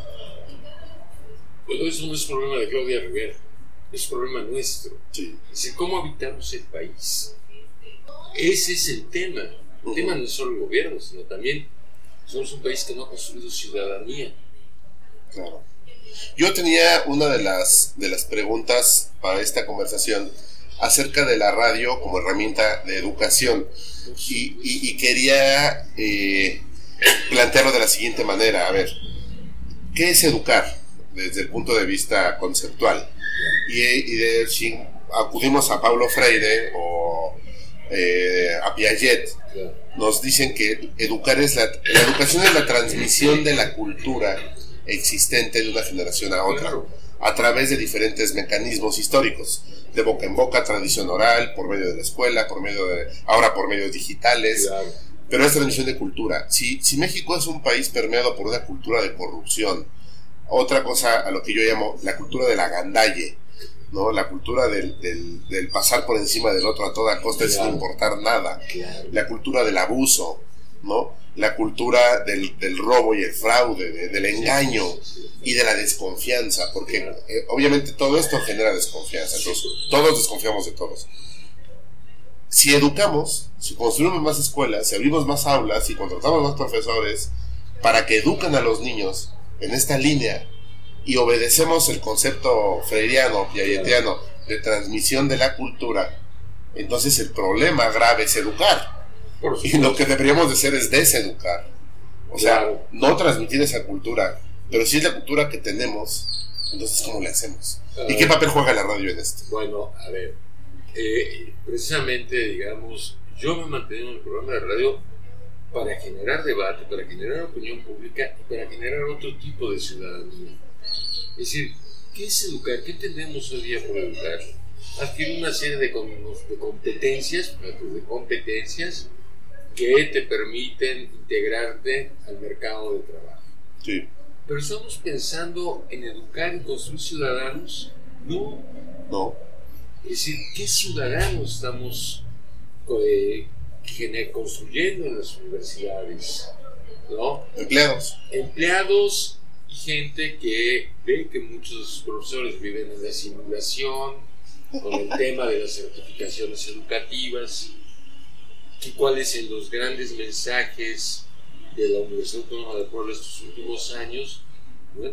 Pero eso no es problema de Claudia Rivera, es problema nuestro. Sí. Es decir, ¿cómo habitamos el país? Ese es el tema. El uh-huh. tema no es solo el gobierno, sino también somos un país que no ha construido ciudadanía. Claro. Yo tenía una de las, de las preguntas para esta conversación acerca de la radio como herramienta de educación. Y, y, y quería eh, plantearlo de la siguiente manera. A ver, ¿qué es educar desde el punto de vista conceptual? Y, y de, si acudimos a Paulo Freire o eh, a Piaget, nos dicen que educar es la, la educación es la transmisión de la cultura existente de una generación a otra, a través de diferentes mecanismos históricos, de boca en boca, tradición oral, por medio de la escuela, por medio de, ahora por medios digitales, claro. Pero es transmisión de cultura. Si, si México es un país permeado por una cultura de corrupción, otra cosa a lo que yo llamo la cultura de la gandalle, ¿no? La cultura del, del, del pasar por encima del otro a toda costa, claro. sin importar nada, claro. La cultura del abuso, ¿no? La cultura del, del robo y el fraude, de, del engaño y de la desconfianza, porque eh, obviamente todo esto genera desconfianza, entonces todos desconfiamos de todos. Si educamos, si construimos más escuelas, si abrimos más aulas, si contratamos más profesores para que eduquen a los niños en esta línea y obedecemos el concepto freiriano, piagetiano de transmisión de la cultura, entonces el problema grave es educar. Y lo que deberíamos de hacer es deseducar. O sea, claro. no transmitir esa cultura Pero si es la cultura que tenemos, entonces ¿cómo le hacemos? ¿Y qué papel juega la radio en esto? Bueno, a ver, eh, precisamente, digamos, yo me he mantenido en el programa de radio para generar debate, para generar opinión pública y para generar otro tipo de ciudadanía. Es decir, ¿qué es educar? ¿Qué entendemos hoy día por educar? Adquirir una serie de, de competencias, de competencias que te permiten integrarte al mercado de trabajo. Sí. Pero estamos pensando en educar y construir ciudadanos. No. No. Es decir, ¿qué ciudadanos estamos eh, construyendo en las universidades? ¿No? Empleados. Empleados y gente que ve que muchos de sus profesores viven en la simulación, con el tema de las certificaciones educativas, y cuáles son los grandes mensajes de la Universidad Autónoma de Puebla estos últimos años. Bueno,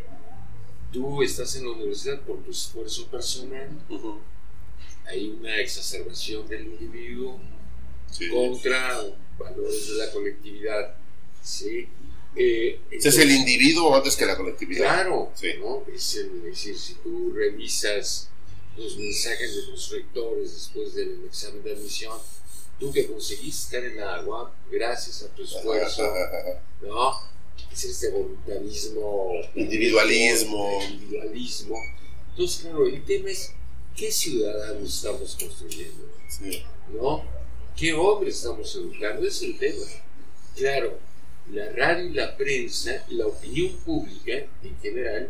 tú estás en la universidad por tu esfuerzo personal, uh-huh. Hay una exacerbación del individuo, sí, contra valores de la colectividad, ¿sí? Eh, entonces, ¿es el individuo antes que la colectividad? Claro, sí. ¿no? Es, el, es decir, si tú revisas los mensajes de los rectores después del examen de admisión, tú que conseguiste estar en la agua gracias a tu esfuerzo, ¿no? Es este voluntarismo, individualismo. individualismo. Entonces, claro, el tema es ¿qué ciudadanos estamos construyendo? Sí. ¿No? ¿Qué hombres estamos educando? Ese es el tema. Claro, la radio y la prensa, la opinión pública en general,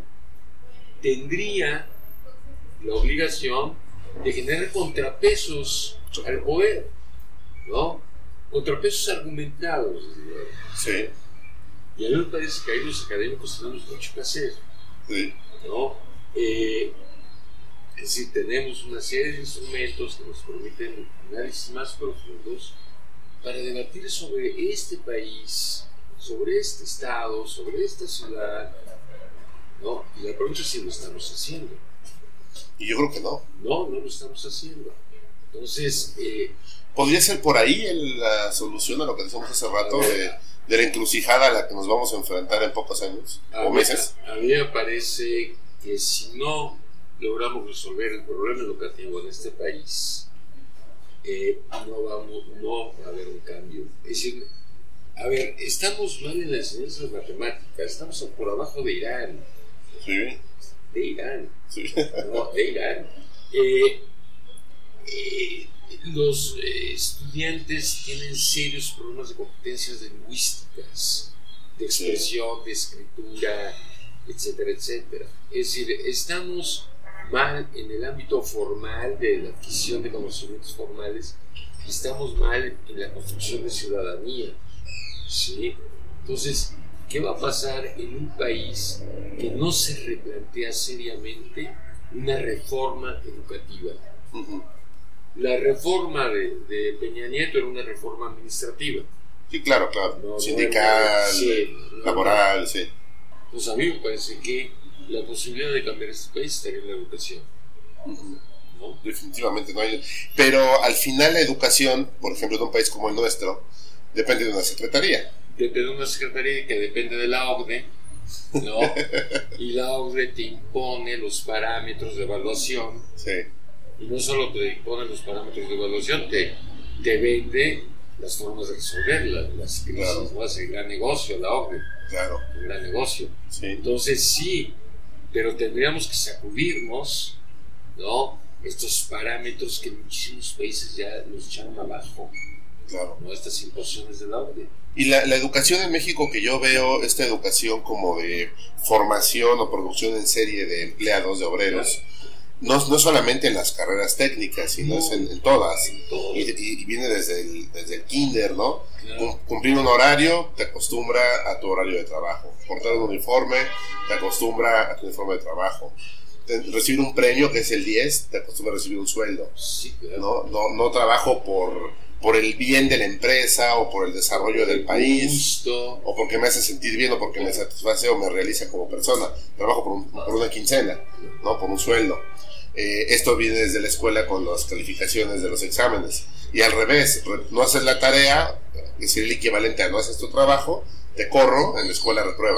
tendría la obligación de generar contrapesos al poder, ¿no? Contrapesos argumentados. Sí. Y a mí me parece que ahí los académicos tenemos mucho que hacer, sí, ¿no? Eh, es decir, tenemos una serie de instrumentos que nos permiten análisis más profundos para debatir sobre este país, sobre este estado, sobre esta ciudad, ¿no? Y la pregunta es si lo estamos haciendo. Y yo creo que no. No, no lo estamos haciendo. Entonces, eh, ¿podría ser por ahí el, la solución a lo que decíamos hace rato de, de la encrucijada a la que nos vamos a enfrentar en pocos años o mí, meses? A, a mí me parece que si no logramos resolver el problema educativo en este país, eh, no, vamos, no va a haber un cambio. Es decir, a ver, estamos mal en la enseñanza de matemáticas, estamos por abajo de Irán. Sí. De Irán. Sí. No, de Irán. Eh, eh, los eh, estudiantes tienen serios problemas de competencias lingüísticas, de expresión, sí, de escritura, etcétera, etcétera. Es decir, estamos mal en el ámbito formal de la adquisición de conocimientos formales y estamos mal en la construcción de ciudadanía, ¿sí? Entonces, ¿qué va a pasar en un país que no se replantea seriamente una reforma educativa? Uh-huh. La reforma de, de Peña Nieto era una reforma administrativa. Sí, claro, claro. No, sindical, no, sí, laboral, no, sí. Pues a mí me parece que la posibilidad de cambiar este país estaría en la educación. Uh-huh. ¿No? Definitivamente no hay. Pero al final la educación, por ejemplo, en un país como el nuestro, depende de una secretaría. Depende de una secretaría que depende de la O C D E, ¿no? Y la O C D E te impone los parámetros de evaluación. Sí. Y no solo te impone los parámetros de evaluación, te, te vende las formas de resolver las, las crisis, claro, ¿no? Es el gran negocio, la O C D E. Claro. El gran negocio. Sí. Entonces sí, pero tendríamos que sacudirnos, ¿no? Estos parámetros que en muchísimos países ya los echaron abajo. Claro. ¿No? Estas imposiciones de la O C D E. Y la, la educación en México, que yo veo esta educación como de formación o producción en serie de empleados, de obreros, claro, no, no solamente en las carreras técnicas, sino no, es en, en todas. En y, y, y viene desde el, desde el kinder, ¿no? Claro. Cumplir un horario te acostumbra a tu horario de trabajo. Portar un uniforme te acostumbra a tu uniforme de trabajo. Recibir un premio, que es el diez, te acostumbra a recibir un sueldo. Sí, claro. ¿No? No, no trabajo por... por el bien de la empresa o por el desarrollo por del el país gusto, o porque me hace sentir bien o porque me satisface o me realiza como persona. Trabajo por, un, por una quincena, ¿no? Por un sueldo. Eh, esto viene desde la escuela con las calificaciones de los exámenes. Y al revés, no haces la tarea, es decir, el equivalente a no haces tu trabajo, te corro, en la escuela repruebas.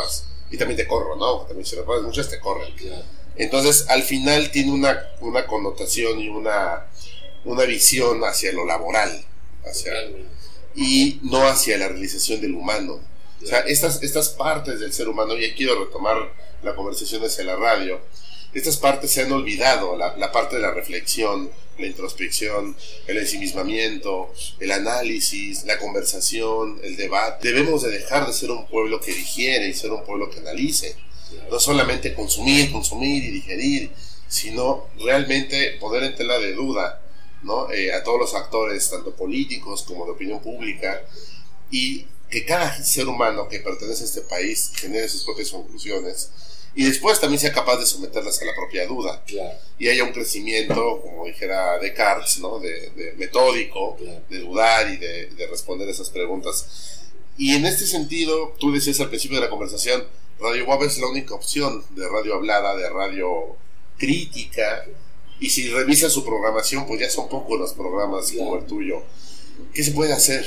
y también te corro, ¿no? También si reparas muchas te corren. Claro. Entonces, al final tiene una, una connotación y una, una visión hacia lo laboral, hacia, y no hacia la realización del humano. O sea, estas, estas partes del ser humano, y quiero retomar la conversación hacia la radio, estas partes se han olvidado, la, la parte de la reflexión, la introspección, el ensimismamiento, el análisis, la conversación, el debate. Debemos de dejar de ser un pueblo que digiere y ser un pueblo que analice. No solamente consumir, consumir y digerir, sino realmente poner en tela de duda, ¿no? eh, a todos los actores, tanto políticos como de opinión pública, y que cada ser humano que pertenece a este país genere sus propias conclusiones y después también sea capaz de someterlas a la propia duda. Claro. Y haya un crecimiento, como dijera Descartes, ¿no? de, de metódico, claro. de dudar y de, de responder esas preguntas. Y en este sentido, tú decías al principio de la conversación, Radio W A P es la única opción de radio hablada, de radio crítica, y si revisas su programación, pues ya son pocos los programas claro. como el tuyo. ¿Qué se puede hacer?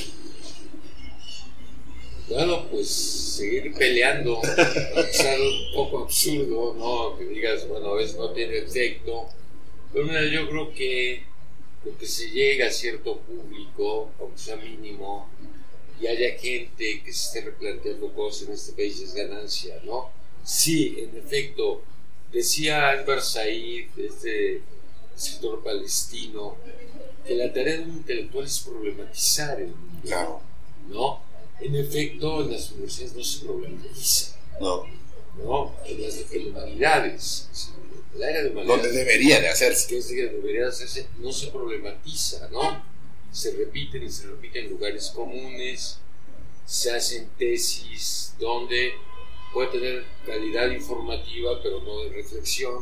Bueno, pues seguir peleando, es algo un poco absurdo, ¿no? Que digas, bueno, a veces no tiene efecto, pero mira, yo creo que lo que se llega a cierto público, aunque sea mínimo, y haya gente que se esté replanteando cosas en este país es ganancia, ¿no? Sí, en efecto, decía Anwar Said, este escritor palestino, que la tarea de un intelectual es problematizar el mundo, claro. ¿no? En efecto, en las universidades no se problematiza. No. No, en las en humanidades, en el área de humanidades. Donde debería de hacerse. Que es que debería de hacerse, no se problematiza, ¿no? Se repiten y se repiten en lugares comunes, se hacen tesis donde puede tener calidad informativa, pero no de reflexión.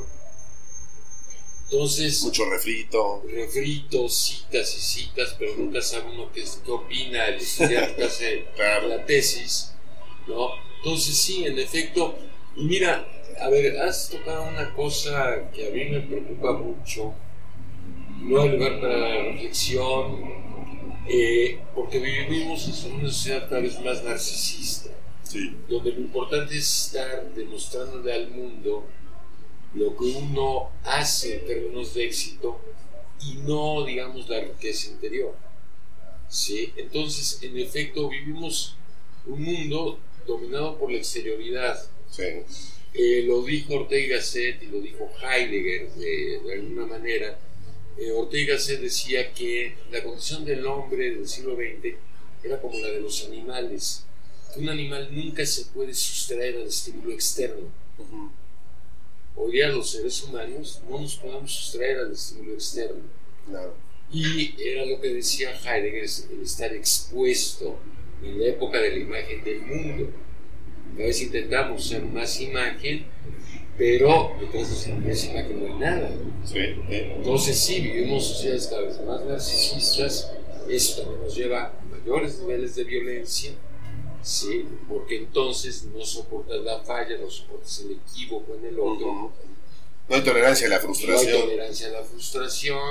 Entonces, mucho refrito. Refritos, citas y citas, pero nunca sabe uno qué, qué opina el estudiante que hace claro. la tesis, ¿no? Entonces, sí, en efecto, y mira, a ver, has tocado una cosa que a mí me preocupa mucho, no hay lugar para la reflexión, eh, porque vivimos en una sociedad cada vez más narcisista, sí. donde lo importante es estar demostrándole al mundo lo que uno hace en términos de éxito y no, digamos, la riqueza interior, ¿sí? Entonces, en efecto, vivimos un mundo dominado por la exterioridad. Sí. Eh, lo dijo Ortega y Gasset y lo dijo Heidegger de, de alguna manera. Eh, Ortega y Gasset decía que la condición del hombre del siglo veinte era como la de los animales, que un animal nunca se puede sustraer al estímulo externo. Uh-huh. Hoy día los seres humanos no nos podemos sustraer al estímulo externo. Claro. Y era lo que decía Heidegger, el estar expuesto en la época de la imagen del mundo. A veces intentamos ser más imagen, pero detrás de esa imagen no hay nada. Sí. Entonces sí, vivimos sociedades cada vez más narcisistas, eso también nos lleva a mayores niveles de violencia, sí, porque entonces no soportas la falla, no soportas el equívoco en el otro. Uh-huh. No hay tolerancia a la frustración. No hay tolerancia a la frustración.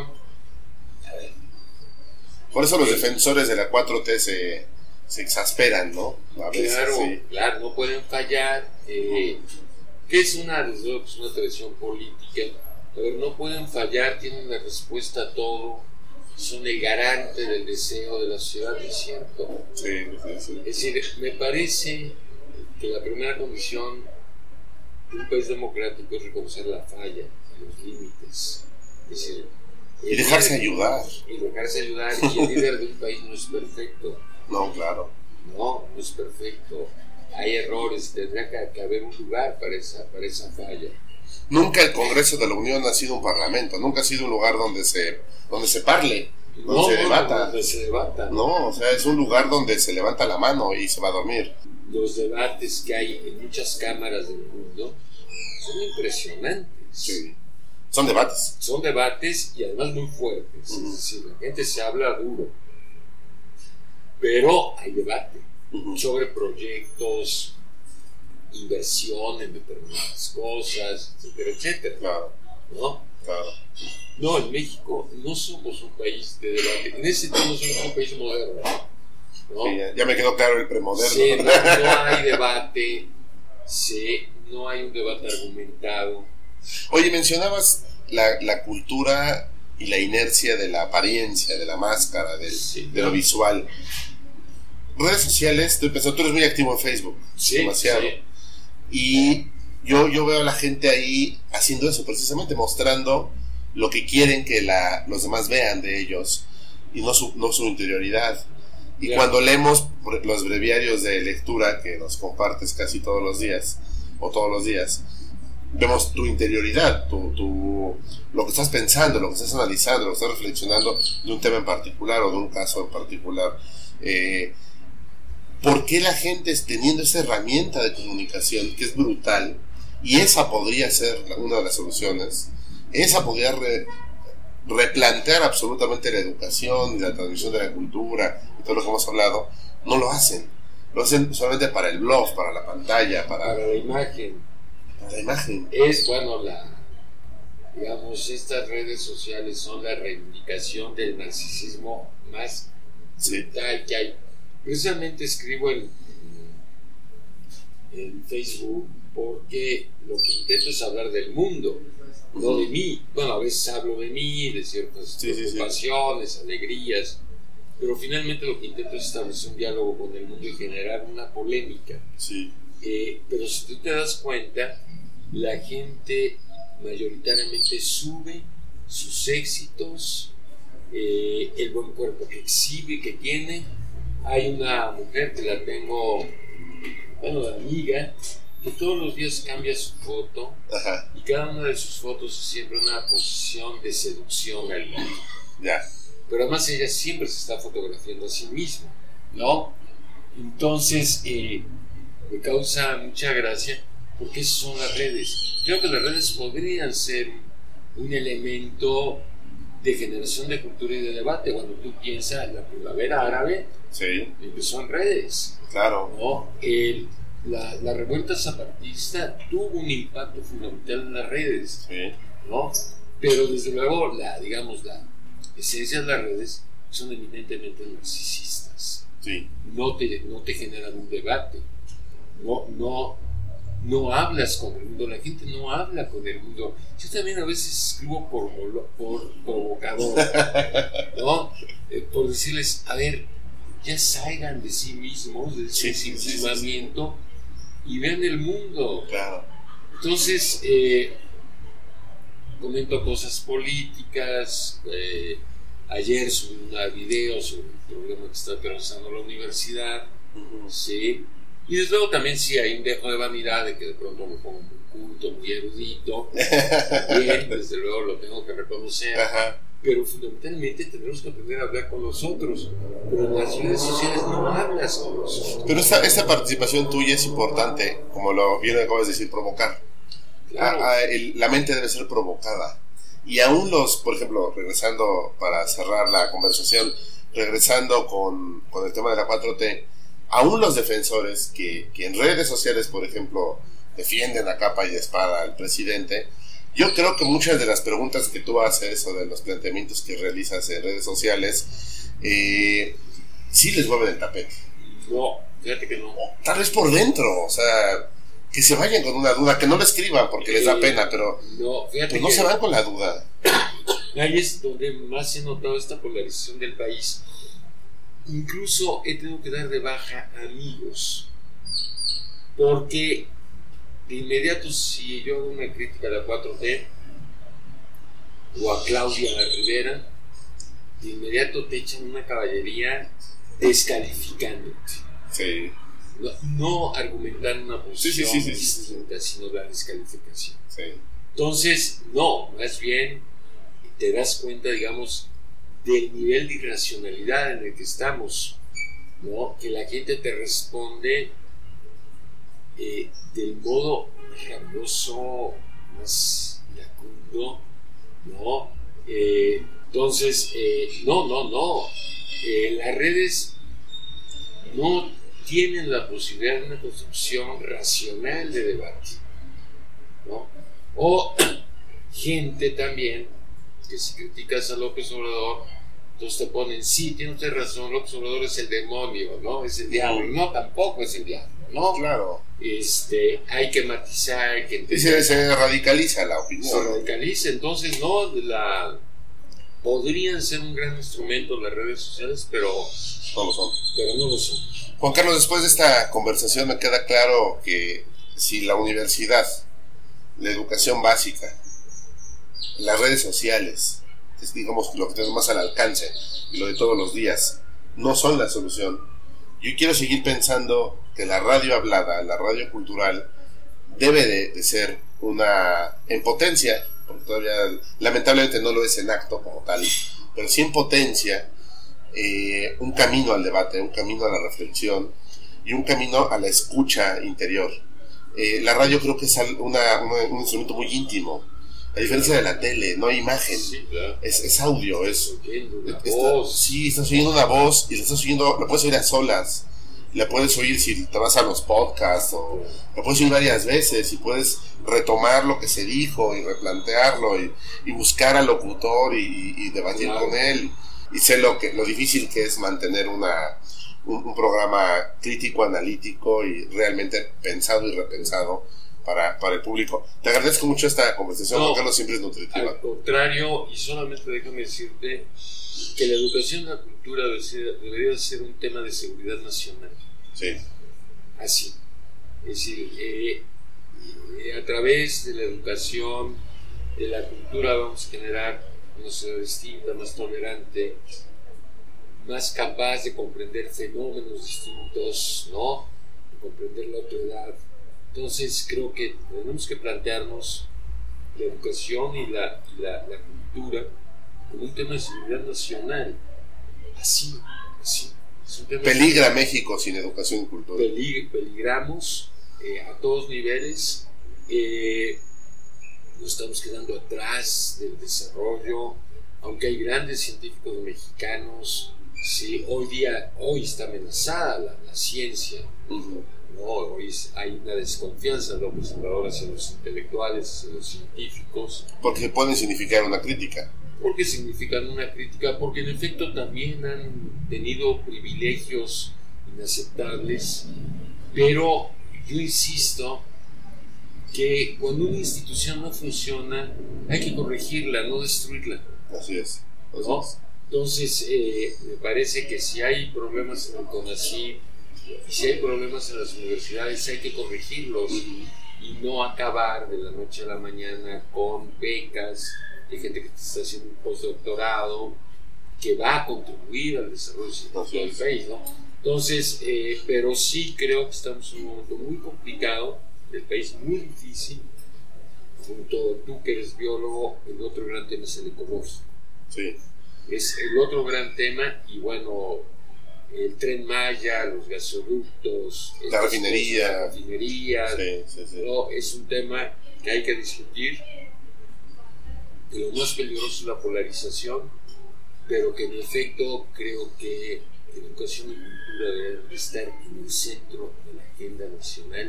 Por eso los eh, defensores de la cuatro T se, se exasperan, ¿no? A veces, claro, sí. claro, no pueden fallar. Eh, que es una, desde luego, es una tradición política. A ver, no pueden fallar, tienen la respuesta a todo. Son el garante del deseo de la sociedad, ¿es cierto? Sí, sí, sí. Es decir, me parece que la primera condición de un país democrático es reconocer la falla, los límites. Es decir, y dejarse líder, ayudar. Y dejarse ayudar. Y el líder de un país no es perfecto. No, claro. No, no es perfecto. Hay errores, tendrá que, que haber un lugar para esa, para esa falla. Nunca el Congreso de la Unión ha sido un parlamento, nunca ha sido un lugar donde se, donde se parle, donde no, se debata. Donde se debata. No, o sea, es un lugar donde se levanta la mano y se va a dormir. Los debates que hay en muchas cámaras del mundo son impresionantes. Sí. Son debates. Son debates y además muy fuertes. Uh-huh. Es decir, la gente se habla duro. Pero hay debate uh-huh. sobre proyectos, inversión en determinadas cosas, etcétera, etcétera. Claro. ¿No? Claro. No, en México no somos un país de debate. En ese sentido no somos un país moderno. ¿No? Sí, ya, ya me quedó claro el premoderno. Sí, no, no hay debate. Sí, no hay un debate argumentado. Oye, mencionabas la, la cultura y la inercia de la apariencia, de la máscara, del, sí, de lo visual. Redes sociales, estoy pensando, tú eres muy activo en Facebook, sí, demasiado. Sí. Y yo, yo veo a la gente ahí haciendo eso, precisamente mostrando lo que quieren que la, los demás vean de ellos y no su, no su interioridad. Y yeah. cuando leemos los breviarios de lectura que nos compartes casi todos los días, o todos los días, vemos tu interioridad, tu, tu, lo que estás pensando, lo que estás analizando, lo que estás reflexionando de un tema en particular o de un caso en particular. Eh, ¿Por qué la gente es teniendo esa herramienta de comunicación que es brutal? Y esa podría ser una de las soluciones. Esa podría re, replantear absolutamente la educación y la transmisión de la cultura y todo lo que hemos hablado. No lo hacen. Lo hacen solamente para el blog, para la pantalla, para, para la imagen. Para la imagen. Es, bueno, la, digamos, estas redes sociales son la reivindicación del narcisismo más sí. brutal que hay. Precisamente escribo en, en Facebook porque lo que intento es hablar del mundo, uh-huh. no de mí. Bueno, a veces hablo de mí, de ciertas sí, preocupaciones, sí, sí. alegrías, pero finalmente lo que intento es establecer un diálogo con el mundo y generar una polémica. Sí. Eh, pero si tú te das cuenta, la gente mayoritariamente sube sus éxitos, eh, el buen cuerpo que exhibe, que tiene. Hay una mujer que la tengo, bueno, de amiga, que todos los días cambia su foto. Ajá. Y cada una de sus fotos es siempre una posición de seducción al mundo. Ya. Pero además ella siempre se está fotografiando a sí misma, ¿no? Entonces, eh, me causa mucha gracia porque esas son las redes. Creo que las redes podrían ser un elemento de generación de cultura y de debate. Cuando tú piensas en la primavera árabe, sí, empezó en redes. Claro. ¿No? El, la, la revuelta zapatista tuvo un impacto fundamental en las redes. Sí. ¿No? Pero desde luego, la, digamos, la esencia de las redes son eminentemente narcisistas. Sí. No te, no te generan un debate. No, no, no hablas con el mundo. La gente no habla con el mundo. Yo también a veces escribo por, por provocador, ¿no? Eh, por decirles, a ver, ya salgan de sí mismos, de ese sí, ensimismamiento, sí, sí, sí. y vean el mundo. Claro. Entonces, eh, comento cosas políticas. Eh, ayer subí un video sobre el problema que está atravesando la universidad. Uh-huh. Sí. Y desde luego también sí hay un dejo de vanidad de que de pronto me pongo muy culto, muy erudito. Bien, desde luego lo tengo que reconocer. Ajá. Pero fundamentalmente tenemos que aprender a hablar con los otros. Pero en las redes sociales no hablas con los otros. Pero esta, esta participación tuya es importante, como lo bien acabas de decir, provocar. Claro. A, a, el, la mente debe ser provocada. Y aún los, por ejemplo, regresando para cerrar la conversación, regresando con, con el tema de la cuatro T, aún los defensores que, que en redes sociales, por ejemplo, defienden a capa y espada al presidente, yo creo que muchas de las preguntas que tú haces o de los planteamientos que realizas en redes sociales, eh, sí les mueven el tapete. No, fíjate que no. Tal vez por dentro, o sea, que se vayan con una duda, que no lo escriban porque eh, les da pena, pero no, fíjate pues no que se van con la duda. Ahí es donde más he notado esta polarización del país. Incluso he tenido que dar de baja amigos, porque de inmediato si yo hago una crítica a la cuatro T o a Claudia Rivera, de inmediato te echan una caballería descalificándote. Sí. No, no argumentando una posición, sí, sí, sí, sí, sí. sino la descalificación. Sí. Entonces, no, más bien te das cuenta, digamos, del nivel de irracionalidad en el que estamos, ¿no? Que la gente te responde eh, del modo más rabioso, más iracundo, ¿no? Eh, entonces, eh, no, no, no. Eh, las redes no tienen la posibilidad de una construcción racional de debate, ¿no? O gente también que si criticas a López Obrador, entonces te ponen, sí, tiene usted razón, López Obrador es el demonio, ¿no? Es el diablo. No, tampoco es el diablo. ¿no? Claro. Este, hay que matizar, hay que entender. Y se, se radicaliza la opinión. Se radicaliza, entonces, ¿no? La, podrían ser un gran instrumento las redes sociales, pero no lo son. Pero no lo son. Juan Carlos, después de esta conversación me queda claro que si la universidad, la educación básica, las redes sociales, es, digamos, lo que tenemos más al alcance y lo de todos los días, no son la solución. Yo quiero seguir pensando que la radio hablada, la radio cultural, debe de, de ser una, en potencia, porque todavía lamentablemente no lo es en acto como tal, pero sí en potencia, eh, un camino al debate, un camino a la reflexión y un camino a la escucha interior. Eh, la radio creo que es una, una, un instrumento muy íntimo. A diferencia de la tele, no hay imagen, sí, claro. es, es audio, es, está, sí, estás oyendo una voz y la estás oyendo, la puedes oír a solas, la puedes oír si te vas a los podcasts, o la puedes oír varias veces y puedes retomar lo que se dijo y replantearlo y, y buscar al locutor y, y debatir claro. con él. Y sé lo, que, lo difícil que es mantener una, un, un programa crítico, analítico y realmente pensado y repensado Para, para el público. Te agradezco mucho esta conversación, no, porque no siempre es nutritiva. Al contrario, y solamente déjame decirte que la educación y la cultura debe ser, debería ser un tema de seguridad nacional. Sí. Así. Es decir, eh, eh, a través de la educación, de la cultura, vamos a generar una sociedad distinta, más tolerante, más capaz de comprender fenómenos distintos, ¿no? De comprender la otra edad. Entonces creo que tenemos que plantearnos la educación y la, y la, la cultura como un tema de seguridad nacional. Así, así. Es un tema Peligra de... México sin educación y cultura. Pelig, peligramos eh, a todos niveles. Eh, nos estamos quedando atrás del desarrollo, aunque hay grandes científicos mexicanos. Sí, hoy día, hoy está amenazada la, la ciencia. Uh-huh. No, hoy hay una desconfianza de los observadores hacia los intelectuales, hacia los científicos. Porque pueden significar una crítica. Porque significan una crítica, porque en efecto también han tenido privilegios inaceptables, pero yo insisto que cuando una institución no funciona hay que corregirla, no destruirla. Así es. Así ¿no? es. Entonces eh, me parece que si hay problemas en el CONACYT, y si hay problemas en las universidades hay que corregirlos y no acabar de la noche a la mañana con becas de gente que está haciendo un postdoctorado que va a contribuir al desarrollo científico del país, ¿no? Entonces, eh, pero sí creo que estamos en un momento muy complicado del país, muy difícil. Junto tú que eres biólogo, el otro gran tema es el ecológico. Sí. Es el otro gran tema y bueno, el Tren Maya, los gasoductos, la refinería, la refinería sí, sí, sí. ¿no? Es un tema que hay que discutir. Lo más peligroso es la polarización, pero que en efecto creo que educación y cultura deben estar en el centro de la agenda nacional,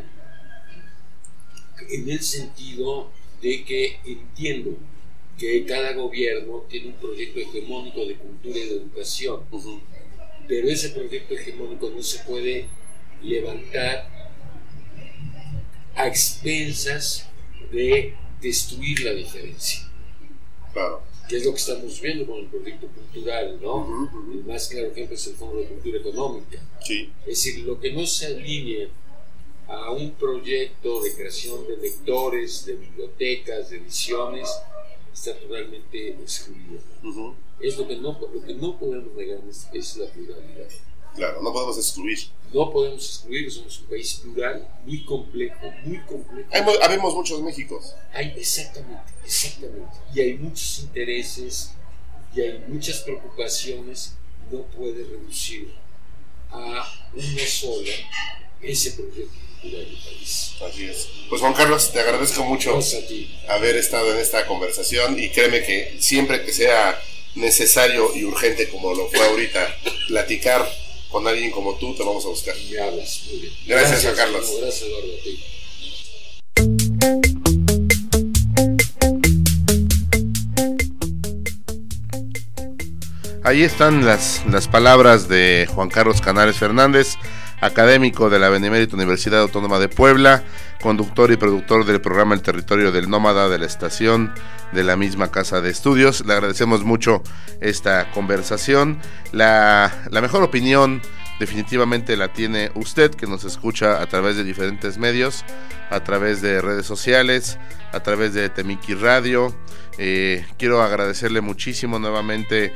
en el sentido de que entiendo que cada gobierno tiene un proyecto hegemónico de cultura y de educación. Uh-huh. Pero ese proyecto hegemónico no se puede levantar a expensas de destruir la diferencia. Claro. Que es lo que estamos viendo con el proyecto cultural, ¿no? Uh-huh, uh-huh. El más claro ejemplo es el Fondo de Cultura Económica. Sí. Es decir, lo que no se alinea a un proyecto de creación de lectores, de bibliotecas, de ediciones, está totalmente excluido. Uh-huh. Es lo que, no, lo que no podemos negar es la pluralidad. Claro, no podemos excluir. No podemos excluir, somos un país plural, muy complejo, muy complejo. Hay, habemos muchos Méxicos. Hay, exactamente, exactamente. Y hay muchos intereses, y hay muchas preocupaciones. No puede reducir a una sola ese proyecto cultural del país. Así es. Pues Juan Carlos, te agradezco mucho haber estado en esta conversación y créeme que siempre que sea necesario y urgente como lo fue ahorita platicar con alguien como tú, te vamos a buscar. Me hablas, muy bien. Gracias, Juan Carlos. No, gracias, Eduardo, a ti. Ahí están las, las palabras de Juan Carlos Canales Fernández, académico de la Benemérita Universidad Autónoma de Puebla, conductor y productor del programa El Territorio del Nómada de la estación de la misma casa de estudios. Le agradecemos mucho esta conversación. La, la mejor opinión definitivamente la tiene usted, que nos escucha a través de diferentes medios, a través de redes sociales, a través de Temiki Radio. Eh, quiero agradecerle muchísimo nuevamente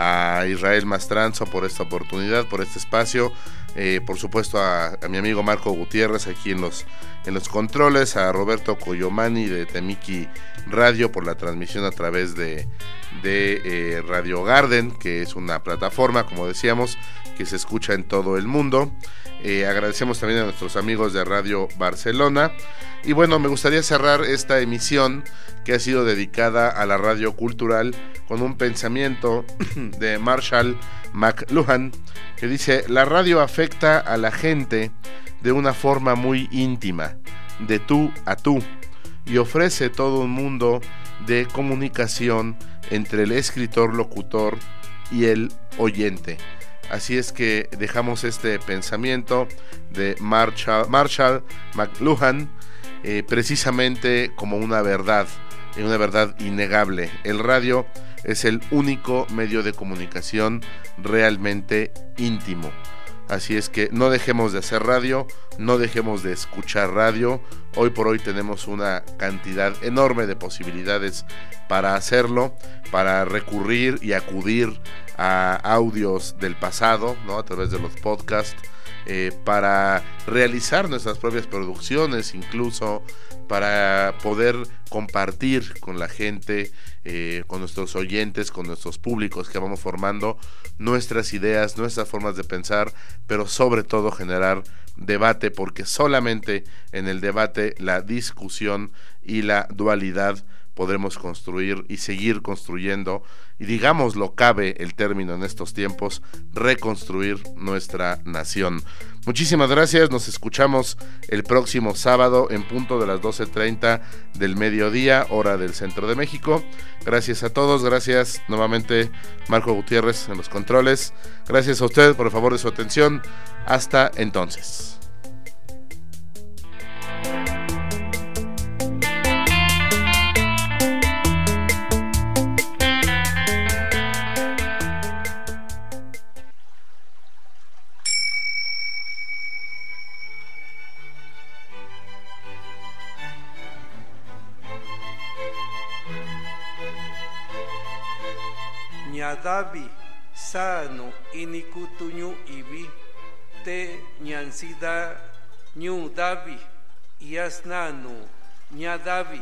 a Israel Mastranzo por esta oportunidad, por este espacio. Eh, por supuesto a, a mi amigo Marco Gutiérrez aquí en los, en los controles, a Roberto Coyomani de Temiki Radio por la transmisión a través de, de eh, Radio Garden, que es una plataforma, como decíamos, que se escucha en todo el mundo. Eh, agradecemos también a nuestros amigos de Radio Barcelona. Y bueno, me gustaría cerrar esta emisión que ha sido dedicada a la radio cultural con un pensamiento de Marshall McLuhan, que dice: la radio afecta a la gente de una forma muy íntima, de tú a tú, y ofrece todo un mundo de comunicación entre el escritor locutor y el oyente. Así es que dejamos este pensamiento de Marshall, Marshall McLuhan eh, precisamente como una verdad, una verdad innegable. El radio es el único medio de comunicación realmente íntimo. Así es que no dejemos de hacer radio, no dejemos de escuchar radio. Hoy por hoy tenemos una cantidad enorme de posibilidades para hacerlo, para recurrir y acudir a audios del pasado, ¿no? A través de los podcasts, eh, para realizar nuestras propias producciones, incluso para poder compartir con la gente, eh, con nuestros oyentes, con nuestros públicos que vamos formando nuestras ideas, nuestras formas de pensar, pero sobre todo generar debate, porque solamente en el debate, la discusión y la dualidad podremos construir y seguir construyendo, y digámoslo, cabe el término en estos tiempos, reconstruir nuestra nación. Muchísimas gracias, nos escuchamos el próximo sábado en punto de las doce treinta del mediodía, hora del centro de México. Gracias a todos, gracias nuevamente Marco Gutiérrez en los controles, gracias a usted por el favor de su atención, hasta entonces. Ñadavi sano inikutuñu ibi te ñansida ñu davi yasnanu ñadavi.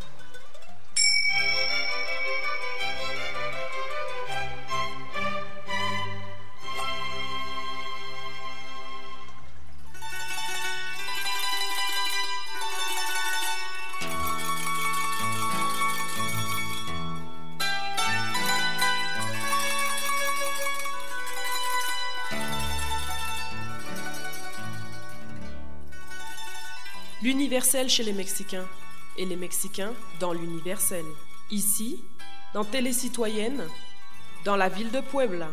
L'universel chez les Mexicains et les Mexicains dans l'universel. Ici, dans Télécitoyenne, dans la ville de Puebla.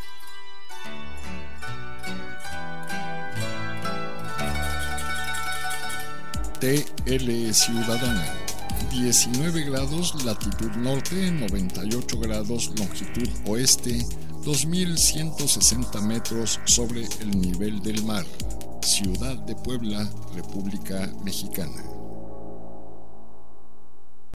T L Ciudadana, diecinueve grados latitud norte, noventa y ocho grados longitud oeste, dos mil ciento sesenta metros sobre el nivel del mar. Ciudad de Puebla, República Mexicana.